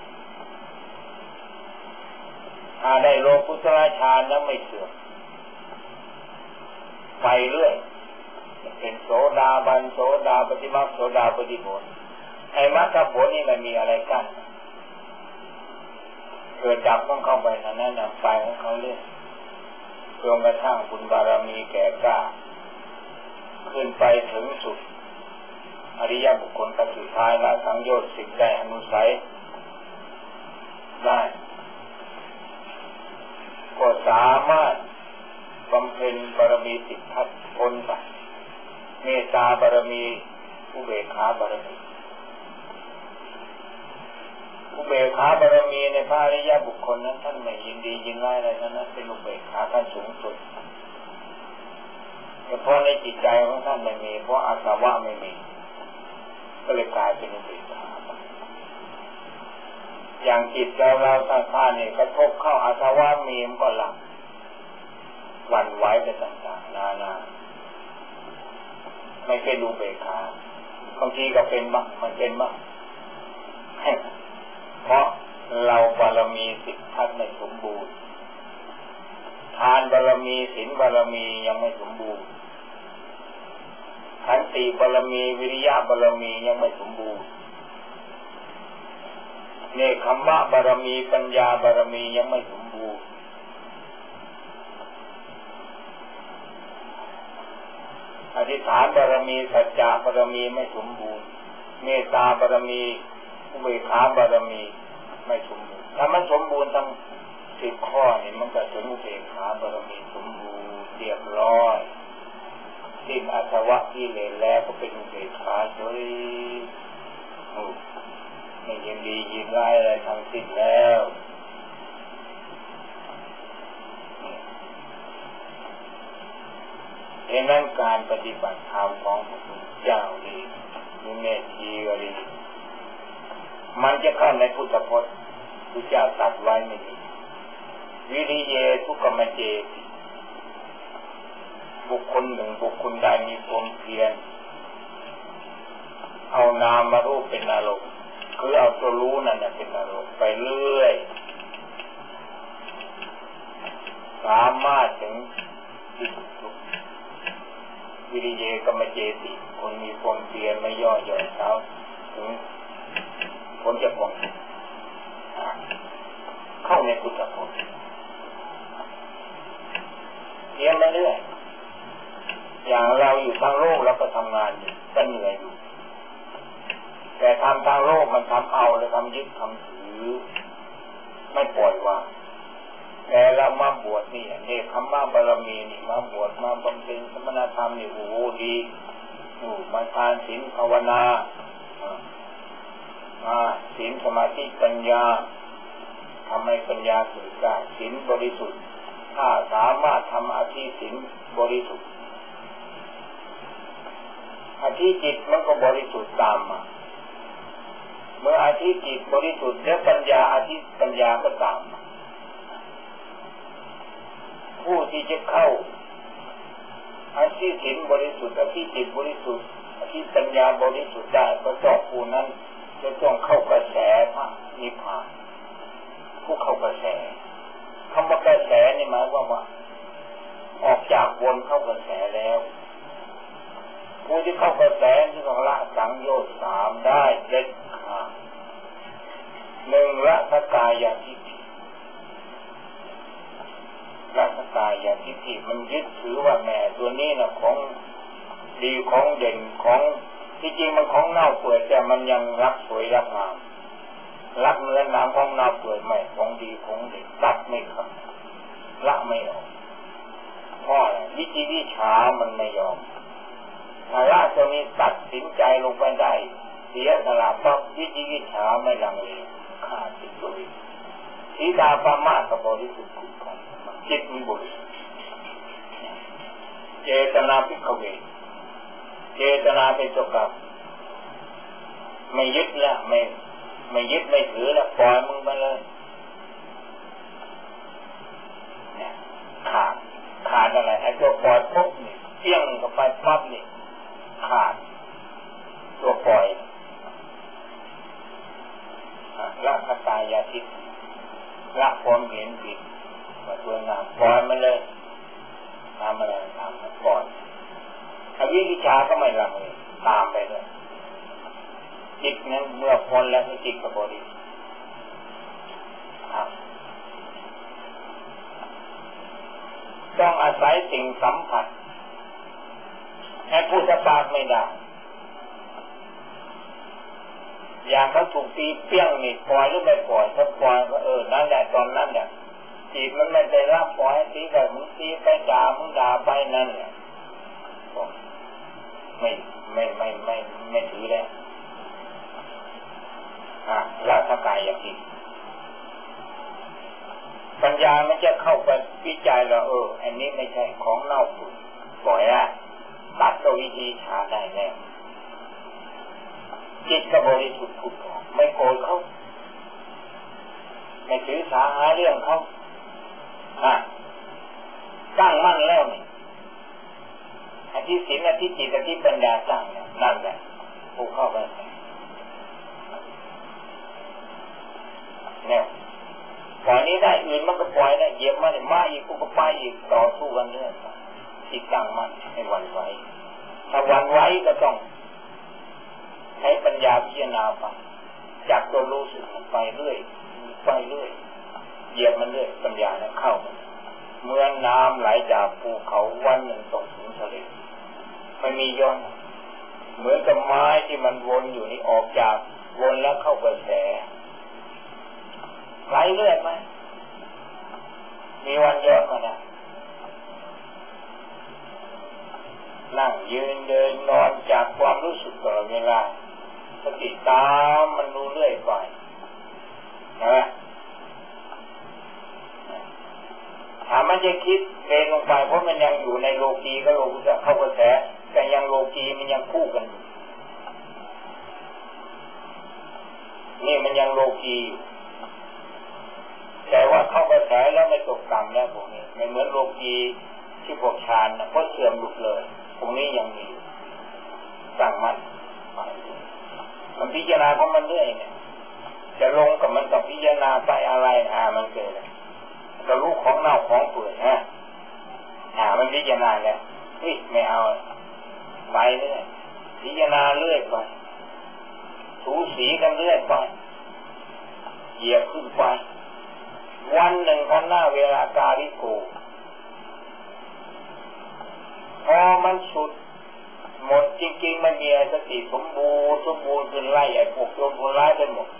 ถ้าได้โลกุตระฌานแล้วไม่เสื่อมไปเรื่อยเป็นโสดาบันโสดาปฏิมาโสดาปฏิผลไอ้มรรคผลนี่มันมีอะไรกันเกิดดับต้องเข้าไปนั้นนำไปของเขาเรื่อยจนกระทั่งบุญบารมีแก่กล้าขึ้นไปถึงสุดอริยบุคคลขั้นสุดท้ายละสังโยชน์10ได้อนุสัยได้ก็สามารถบำเพ็ญบารมี10ทัศพ้นไปเมตตาบารมีอุเบกขาบารมีอุเบกขาบารมีในพระอริยบุคคลนั้นท่านไม่ยินดียินร้ายอะไรนั้นเป็นอุเบกขาขั้นสูงสุดเพราะในจิตใจของท่านไม่มีเพราะอาสวะไม่มีก็เลยกลายเป็นอุเบกขาอย่างจิตเราท่านเนี่ยกระทบเข้าอาสวะมีมันก็หลับหวั่นไหวไปต่างๆนานาไม่เป็นอุเบกขาบางทีก็เป็นบ้างมันเป็นบ้างเพราะเราบารมี10ทัศไม่สมบูรณ์ทานบารมีศีลบารมียังไม่สมบูรณ์ขันติบารมีวิริยะบารมียังไม่สมบูรณ์เนคขมมะบารมีปัญญาบารมียังไม่สมบูรณ์อธิษฐานบารมีสัจจะบารมีไม่สมบูรณ์เมตตาบารมีอุเบกขาบารมีไม่สมบูรณ์ถ้ามันสมบูรณ์ทั้ง10 ข้อนี่มันก็ถึงอุเบกขาบารมีสมบูรณ์เรียบร้อยสิ้นอาสวะกิเลสแล้วก็เป็นอุเบกขาเฉยไม่ยินดียินร้ายอะไรทั้งสิ้นแล้วดังนั้นการปฏิบัติธรรมของพระพุทธเจ้าดีมีเมตทีก็ดีมันจะเข้าในพุทธพจน์พระเจ้าตรัสไว้ไม่มีวิริเยทุกขมเจติบุคคลหนึ่งบุคคลใดมีความเพียรเอานามมารูปเป็นอารมณ์คือเอาตัวรู้นั่นเป็นอารมณ์ไปเรื่อยสามารถถึงวิริเยกรรมเจติคนมีความเพียรไม่ย่อหย่อนเท้าถึงผลจะพ้นเข้าในพุทธพจน์เพียรมาเรื่อยอย่างเราอยู่ทางโลกเราก็ทำงานอยู่ก็เหนื่อยอยู่แต่ทำทางโลกมันทำเอาเลยทำยึดทำถือไม่ปล่อยวางแต่เรามาบวชนี่เนคขมะบารมีนี่มาบวชมาบำเพ็ญสมณธรรมนี่โอ้โหดีมาทานศีลภาวนาศีลสมาธิปัญญาทำให้ปัญญาเกิดได้ศีลบริสุทธิ์ถ้าสามารถทำอธิศีลบริสุทธิ์อธิจิตมันก็บริสุทธิ์ตามมาเมื่ออธิจิตบริสุทธิ์แล้วปัญญาอธิปัญญาก็ตามมาผู้ที่จะเข้าอธิศีลบริสุทธิ์อธิจิตบริสุทธิ์อธิปัญญาบริสุทธิ์ได้ก็ต้องผู้นั้นจะต้องเข้ากระแสพระนิพพานผู้เข้ากระแสคำว่ากระแสนี่หมายว่าออกจากวนเข้ากระแสแล้วผู้ที่เข้ากระแสที่ต้องละสังโยชน์3ได้เด็ดขาด1ละสกายทิฏฐิละสกายทิฏฐิมันยึดถือว่าแม่ตัวนี้น่ะของดีของเด่นของที่จริงมันของเน่าเปื่อยแต่มันยังรักสวยรักงามรักเนื้อหนังของเน่าเปื่อยไม่ของดีของเด่นตัดไม่ขาดละไม่ออกเพราะวิจิกิจฉามันไม่ยอมถ้าละตัวนี้ตัดสินใจลงไปได้เสียสละปั๊บวิจิกิจฉาไม่ลังเลขาดจิตบริสุทธิ์สีตาปามาสบริสุทธิ์จิตมันบริสุทธิ์เจตนาภิกขเวเจตนาเป็นตัวกรรมไม่ยึดละไม่ยึดไม่ถือละปล่อยมึงไปเลยเนี่ยขาดอะไรไอ้ตัวปล่อยปุ๊บนี่เที่ยงก็ไปปั๊บนี่ขาดตัวปล่อยละคตายาทิฏฐิละความเห็นผิดมาตัวงามปล่อยมันเลยทำอะไรทำมันปล่อยอวิชชาก็ไม่ละเลยตามไปเลยจิตนั้นเมื่อพ้นแล้วจิตก็บริสุทธิ์ต้องอาศัยสิ่งสัมผัสให้ผู้จะปากไม่ได้อย่างเขาถูกตีเปี้ยงนี่ปล่อยหรือไม่ปล่อยถ้าปล่อยก็นั่นแหละตอนนั้นเนี่ยจิตมันไม่ได้รับปล่อยตีแบบมึงตีไปด่ามึงด่าไปนั่นแหละไม่ถือแล้วละสกายทิฏฐิปัญญามันจะเข้าไปวิจัยแล้วอันนี้ไม่ใช่ของเน่าเปื่อยปล่อยละตัดตัววิธีชาได้แล้วจิตก็บริสุทธิ์ผุดผ่องไม่โกรธเขาไม่ถือสาหาเรื่องเขาตั้งมั่นแล้วนี่อธิศีลอธิจิตอธิปัญญาตั้งเนี่ยนั่นแหละผู้เข้าไปเนี่ยปล่อยนี้ได้อื่นมันก็ปล่อยได้เหยียบมันมาอีกกูก็ไปอีกต่อสู้กันเรื่อยจิตตั้งมั่นให้หวั่นไหวถ้าหวั่นไหวก็ต้องใช้ปัญญาพิจารณาไปจากตัวรู้สึกมันไปเรื่อยเหยียบมันเรื่อยปัญญานั้นเข้าเมื่อน้ำไหลจากภูเขาวันหนึ่งตกถึงทะเลไม่มีย้อนเหมือนกับไม้ที่มันวนอยู่นี่ออกจากวนแล้วเข้ากระแสไหลเรื่อยไหมมีวันย้อนมาได้นั่งยืนเดินนอนจากความรู้สึกตลอดเวลาสติตามมันรู้เรื่อยไปนะถามมันจะคิดเองลงไปเพราะมันยังอยู่ในโลกีก็โลกุตระเข้ากระแสแต่ยังโลกีมันยังคู่กันนี่มันยังโลกีแต่ว่าเข้ากระแสแล้วไม่ตกต่ำแล้วพวกนี้ไม่เหมือนโลกีเฉที่พวกฌานนะก็เสื่อมหลุดเลยตรงนี้ยังมีตั้งมั่นมันพิจารณาของมันเรื่อยเนี่ยจะลงกับมันกับพิจารณาไปอะไรมันเกิดก็รู้ของเน่าของเปื่อยมันพิจารณาแล้วไม่เอาไปเรื่อยพิจารณาเรื่อยไปถูสีกันเรื่อยไปเหยียบขึ้นไปวันหนึ่งข้างหน้าเวลากาลิโกพอมันสุดหมดจริงๆมันมีสติสมบูรณ์จนไล่ไอ้พวกโจรผู้ร้ายไปหมด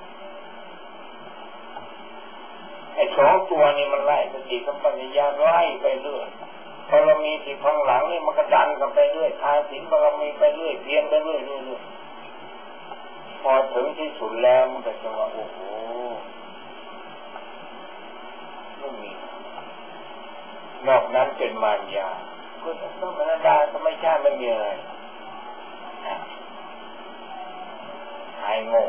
ไอ้สองตัวนี้มันไล่สติสัมปชัญญะไล่ไปเรื่อยพอเรามีที่ข้างหลังนี่มันก็ดันกันไปเรื่อยทานศีลบารมีไปเรื่อยเพียรไปเรื่อยพอถึงที่สุดแล้วมันก็จะว่าโอ้โหไม่มีนอกนั้นเป็นมารยาก็ธรรมดาก็ไม่ใช่ไม่มีอะไรหายโง่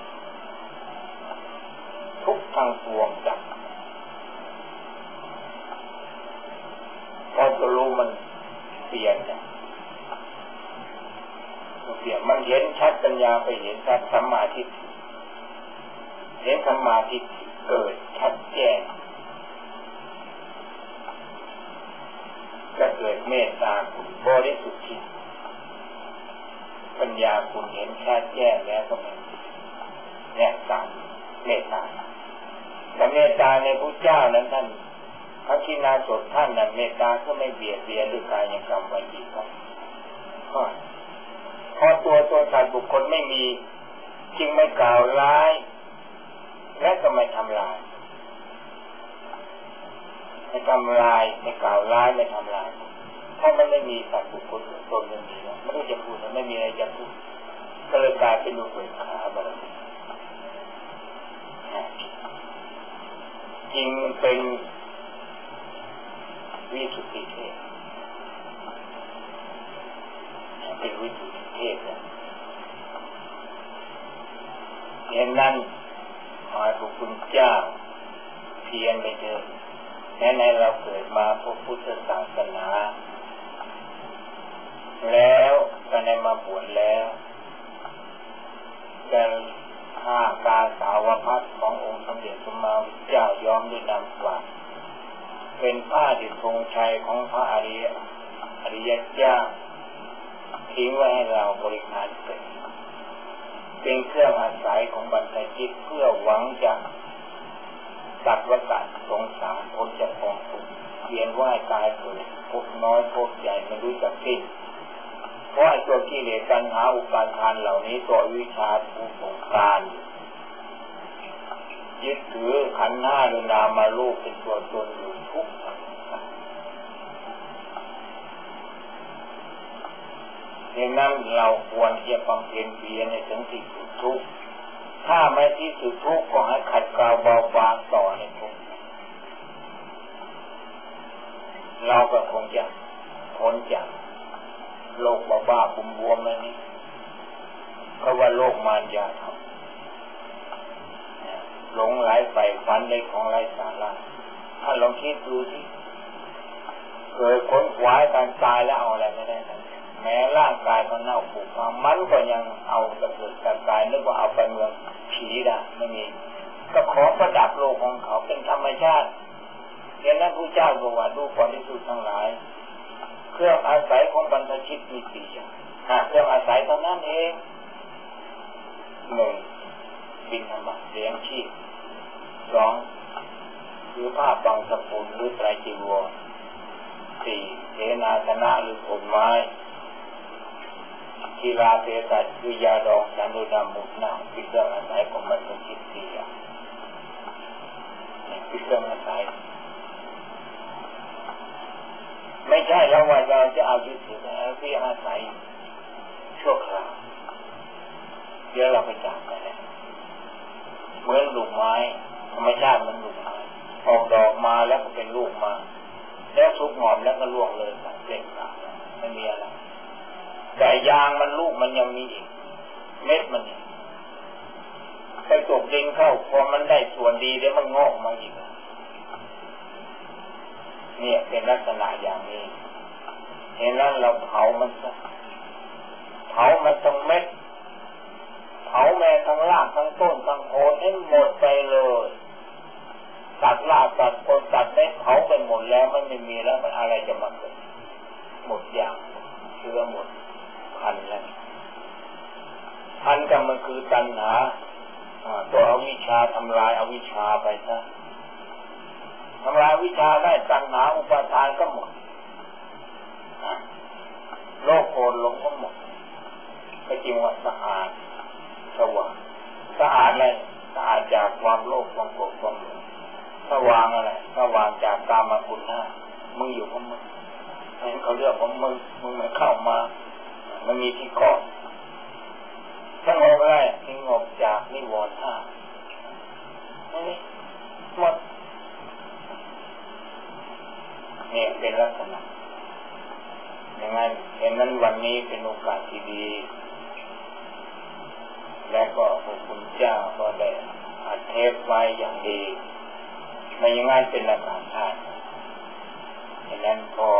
ทุกทางปวงจับพอจะรู้มันเปลี่ยนมันเห็นชัดปัญญาไปเห็นชัดสัมมาทิฏฐิเห็นสัมมาทิฏฐิเกิดชัดแจ้งก็เกิดเมตตาคุณบริสุทธิ์ปัญญาคุณเห็นชัดแจ้งแล้วก็มันเนี่ยตามเมตตาแต่เมตตาในพระเจ้านั้นท่านพระคิณาสดท่านนั้นเมตตาก็ไม่เบียดเบียนด้วยกายกรรมวจีกรรมพอตัวสัตว์บุคคลไม่มีจึงไม่กล่าวร้ายและก็ไม่ทำลายไม่กล่าวร้ายไม่ทำลายเพราะมันไม่มีสัตว์บุคคลตนไม่มีไม่รู้จะพูดไม่มีอะไรจะพูดก็เลยกลายเป็นอุเบกขาบารมีจริงเป็นวิสุทธิเทพเป็นวิสุทธิเทพเห็นนั้นขอให้พระคุณเจ้าเพียรไปเถิดแม้ในเราเกิดมาพบพุทธศาสนาแล้วก็ได้มาบวชแล้วแต่ผ้ากาสาวพัสขององค์สมเด็จพระสัมมาสัมพุทธเจ้าย้อมด้วยน้ำกวาดเป็นผ้าดิบธงชัยของพระอริยเจ้าทิ้งไว้ให้เราบริการเป็นเครื่องอาศัยของบรรพชิตเพื่อหวังจะตัดวัฏสงสารพ้นจากกองทุกข์เวียนว่ายตายเกิดพบน้อยพบใหญ่ไม่รู้จักสิ้นเพราะตัวกิเลสตัณหาอุปาทานเหล่านี้ตัววิชาผู้บงการยึดถือขันธ์ห้าด้วยนามารูปเป็นตัวตนอยู่ทุกข์ดังนั้นเราควรที่จะบำเพ็ญเพียรในถึงที่สุดทุกข์ถ้าไม่ที่สุดทุกข์ก็ให้ขัดเกลาเบาบางต่อในทุกข์เราก็คงจะพ้นจากโลกบ้าๆบวมๆนี่เพราะว่าโลกมารยาทำหลงไหลใฝ่ฝันในของไร้สาระถ้าลองคิดดูที่เคยค้นคว้าการตายแล้วเอาอะไรไม่ได้นะแม้ร่างกายมันเน่าผุพังมันก็ยังเอากระเกิดการตายนึกว่าเอาไปเมืองผีได้ไม่มีก็ขอประดับโลกของเขาเป็นธรรมชาติเห็นนั้นพระเจ้าบอกว่าดูก่อนที่สุดทั้งหลายเครื่องอาศัยของบรรพชิตมีสี่อย่างเครื่องอาศัยเท่านั้นเองหนึ่งบิณฑบาตเลี้ยงชีพสองคือผ้าบางสกุลหรือไตรจีวรสี่เสนาสนะหรือผลไม้กีฬาเภสัชคือยาดองฉันดูดำบุกหน้าคือเครื่องอาศัยของบรรพชิตสี่อย่างนี่คือเครื่องอาศัยไม่ใช่แล้วว่าเราจะเอายึดถือที่อาศัยชั่วคราวเดี๋ยวเราไปจากกันเลยเหมือนลูกไม้ธรรมชาติมันลูกไม้ออกดอกมาแล้วก็เป็นลูกมาแล้วสุกหอมแล้วก็ร่วงเลยเปล่งปลั่งไม่มีอะไรแต่ยางมันลูกมันยังมีอีกเม็ดมันไปตกดินเข้าพอมันได้ส่วนดีเดี๋ยวมันงอกมาอีกเนี่ยเป็นลักษณะอย่างนี้เห็นนั้นเราเผามันซะเผามันทั้งเม็ดเผาแม่ทั้งรากทั้งต้นทั้งโคนให้หมดไปเลยตัดรากตัดโคนตัดเม็ดเผาไปหมดแล้วมันไม่มีแล้วมันอะไรจะมาเกิดหมดอย่างเชื้อหมดพันแล้วพันก็มันคือตัณหาตัวอวิชชาทำลายอวิชชาไปซะทำลายวิชาได้ตัณหาอุปาทานก็หมดโลภโกรธหลงก็หมดก็จริงว่าสะอาดสว่างสะอาดอะไรสะอาดจากความโลภความโกรธความหลงสว่างอะไรสว่างจากกามคุณห้ามึงอยู่ของมึงเห็นเขาเรียกของมึงไม่เข้ามามันมีที่เกาะสงบอะไรสงบจากนิวรณ์ห้านี่หมดนี่เป็นลักษณะอย่างนั้นเห็นนั้นวันนี้เป็นโอกาสที่ดีและก็พระคุณเจ้าก็ได้อัดเทปไว้อย่างดีไม่อย่างนั้นเป็นอาการท่านฉะนั้นพอ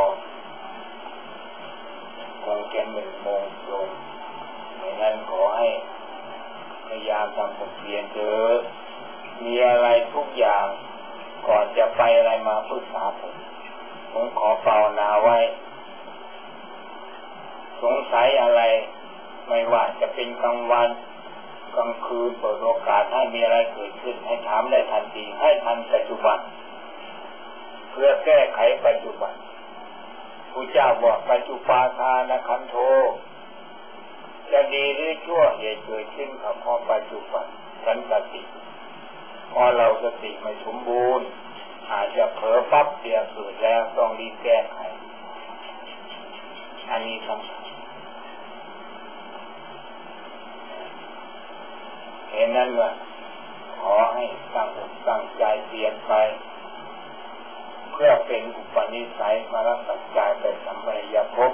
คงจะ1 โมงตรงดังนั้นขอให้พยายามทำความเพียรเถอะมีอะไรทุกอย่างก่อนจะไปอะไรมาปรึกษาผมขอภาวนาไว้สงสัยอะไรไม่ว่าจะเป็นกลางวันกลางคืนเปิดโอกาสให้มีอะไรเกิดขึ้นให้ถามได้ทันทีให้ทันปัจจุบันเพื่อแก้ไขปัจจุบันพระเจ้าบอกปัจจุปาทานขันโธจะดีหรือชั่วเหตุเกิดขึ้นกับพอปัจจุบันสันติพอเราสติไม่สมบูรณ์อาจจะเผลอปั๊บเสียเกิดแล้วต้องรีบแก้ไขอันนี้สำคัญเห็นนั้นว่าขอให้ตั้งใจเปลี่ยนไปเพื่อเป็นอุปนิสัยมารับปัจจัยไปสัมปรายภพ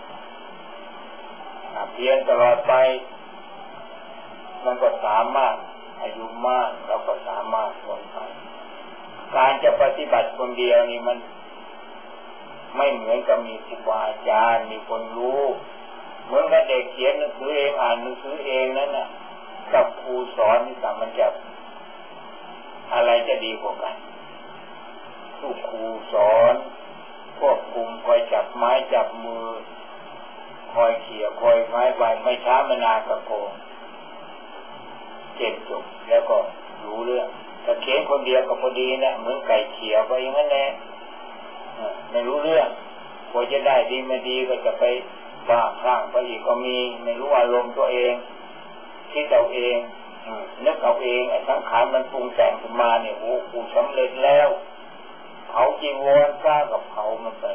เพียรตลอดไปมันก็สามารถอายุมากเราก็สามารถพ้นไปการจะปฏิบัติคนเดียวนี่มันไม่เหมือนกับมีครูบาอาจารย์มีคนรู้เหมือนกับเด็กเขียนหนังสือเองอ่านหนังสือเองนั่นน่ะกับครูสอนนี่มันจะอะไรจะดีกว่ากันทุกครูสอนควบคุมคอยจับไม้จับมือคอยเขี่ยคอยไม้ไว้ไม่ช้าไม่นานก็โกงเจ็บจบแล้วก็รู้เรื่องแต่เขียนคนเดียวก็พอดีนะเหมือนไก่เขี่ยไปอย่างนั้นแหละไม่รู้เรื่องพอจะได้ดีไม่ดีก็จะไปว่าพร่างไปอีกก็มีไม่รู้อารมณ์ตัวเองคิดเอาเองนึกเอาเองไอ้สังขารมันปรุงแต่งขึ้นมาเนี่ยโอ้กูสำเร็จแล้วเผาจีวรกล้ากับเผามันไป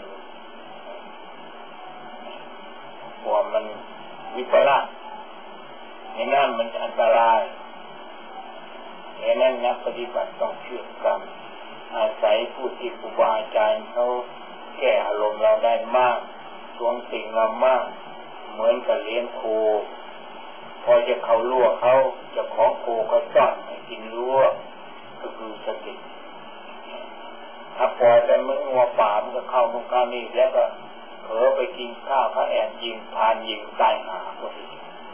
ความมันวิปลาสในนั้นมันอันตรายในนั้นนักปฏิบัติต้องเชื่อกันอาศัยผู้ที่ครูบาอาจารย์เขาแก้อารมณ์เราได้มากทวงสิ่งเรามากเหมือนกับเลี้ยงโคพอจะเข้ารั่วเขาจะของโคเขาจ้อนให้กินรั่วก็คือสติถ้าปล่อยไปเหมือนงัวป่ามันก็เข้าตรงกลางนี่แล้วก็เผลอไปกินข้าวเขาแอบยิงทานยิงตายหาก็มี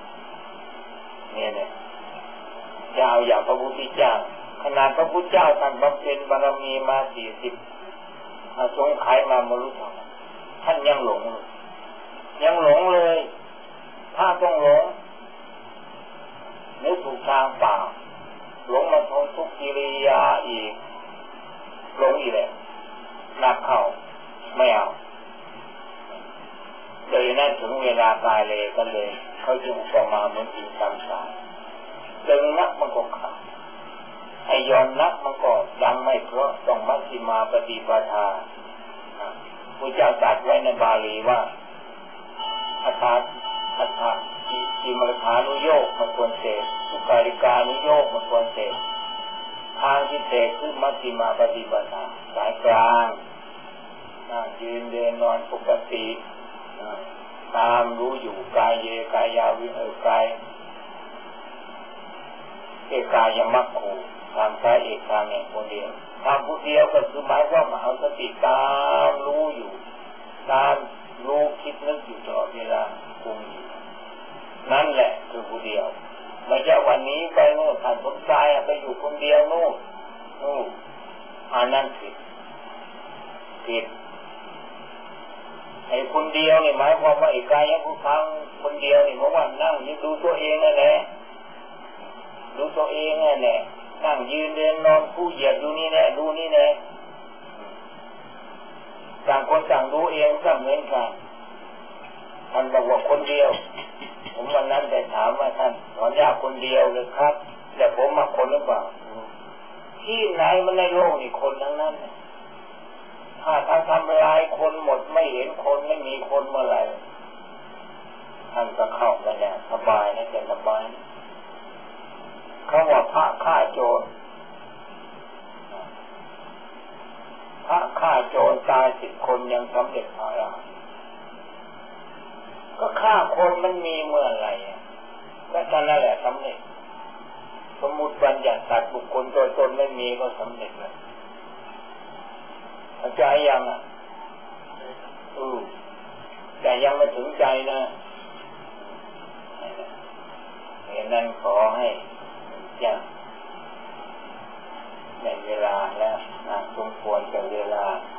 เนี่ยเจ้าอย่างพระพุทธเจ้าขนาดพระพุทธเจ้าท่านบำเพ็ญบารมีมา40สงไขมามรุษท่านยังหลงเลยถ้าต้องหลงนึกถูกทางเปล่าหลงมาทนทุกกิริยาอีกหลงอีกแล้วหนักเข้าไม่เอาเลยนั่นถึงเวลาตายเลยกันเลยเขาจึงอุปมาเหมือนกินตำสายดึงนักมันก็ขาดไอ้ยอมนักมันก็ยังไม่เพราะต้องมัชฌิมาปฏิปทาพระเจ้าตรัสไว้ในบาลีว่าอัตถาจิมรฐานุโยคมันควรเสกสุการิกานุโยคมันควรเสกทางที่เสกคือมัชฌิมาปฏิปทาสายกลางยืนเดินนอนปกติตามรู้อยู่กายเยกายาวิกายเอกายมัคคูทางซ้ายเอกทางเนี่ยคนเดียวทางผู้เดียวก็คือหมายว่ามาเอาสติตามรู้อยู่ตามรู้คิดนึกอยู่ตลอดเวลาคุมอยู่นั่นแหละคือผู้เดียวไม่ใช่วันนี้ไปโน่นท่านสมชายไปอยู่คนเดียวโน่นอันนั้นผิดไอ้คนเดียวนี่หมายความว่าไอ้กายผู้ฟังคนเดียวนี่เพราะว่านั่งยึดดูตัวเองนั่นแหละดูตัวเองนั่นแหละนั่งยืนเดินนอนคู่เหยียดดูนี่แหละดูนี่แหละต่างคนต่างดูเองก็เหมือนกันท่านบอกว่าคนเดียวผมวันนั้นได้ถามว่าท่านสอนยากคนเดียวเลยครับแต่ผมมาคนหรือเปล่าที่ไหนมันในโลกนี่คนทั้งนั้นถ้าท่านทำลายคนหมดไม่เห็นคนไม่มีคนเมื่อไหร่ท่านก็เข้าไปแล้วสบายนะสบายเขาว่าพระฆ่าโจรพระฆ่าโจรตาย10 คนยังสำเร็จพระอรหันต์ก็ฆ่าคนมันมีเมื่อไหร่และท่านนั่นแหละสำเร็จสมมุติบัญญัติสัตว์บุคคลตัวตนไม่มีก็สำเร็จเลยเข้าใจยังแต่ยังไม่ถึงใจนะเหตุนั้นขอให้ในเวลาแล้วสมควรกับเวลา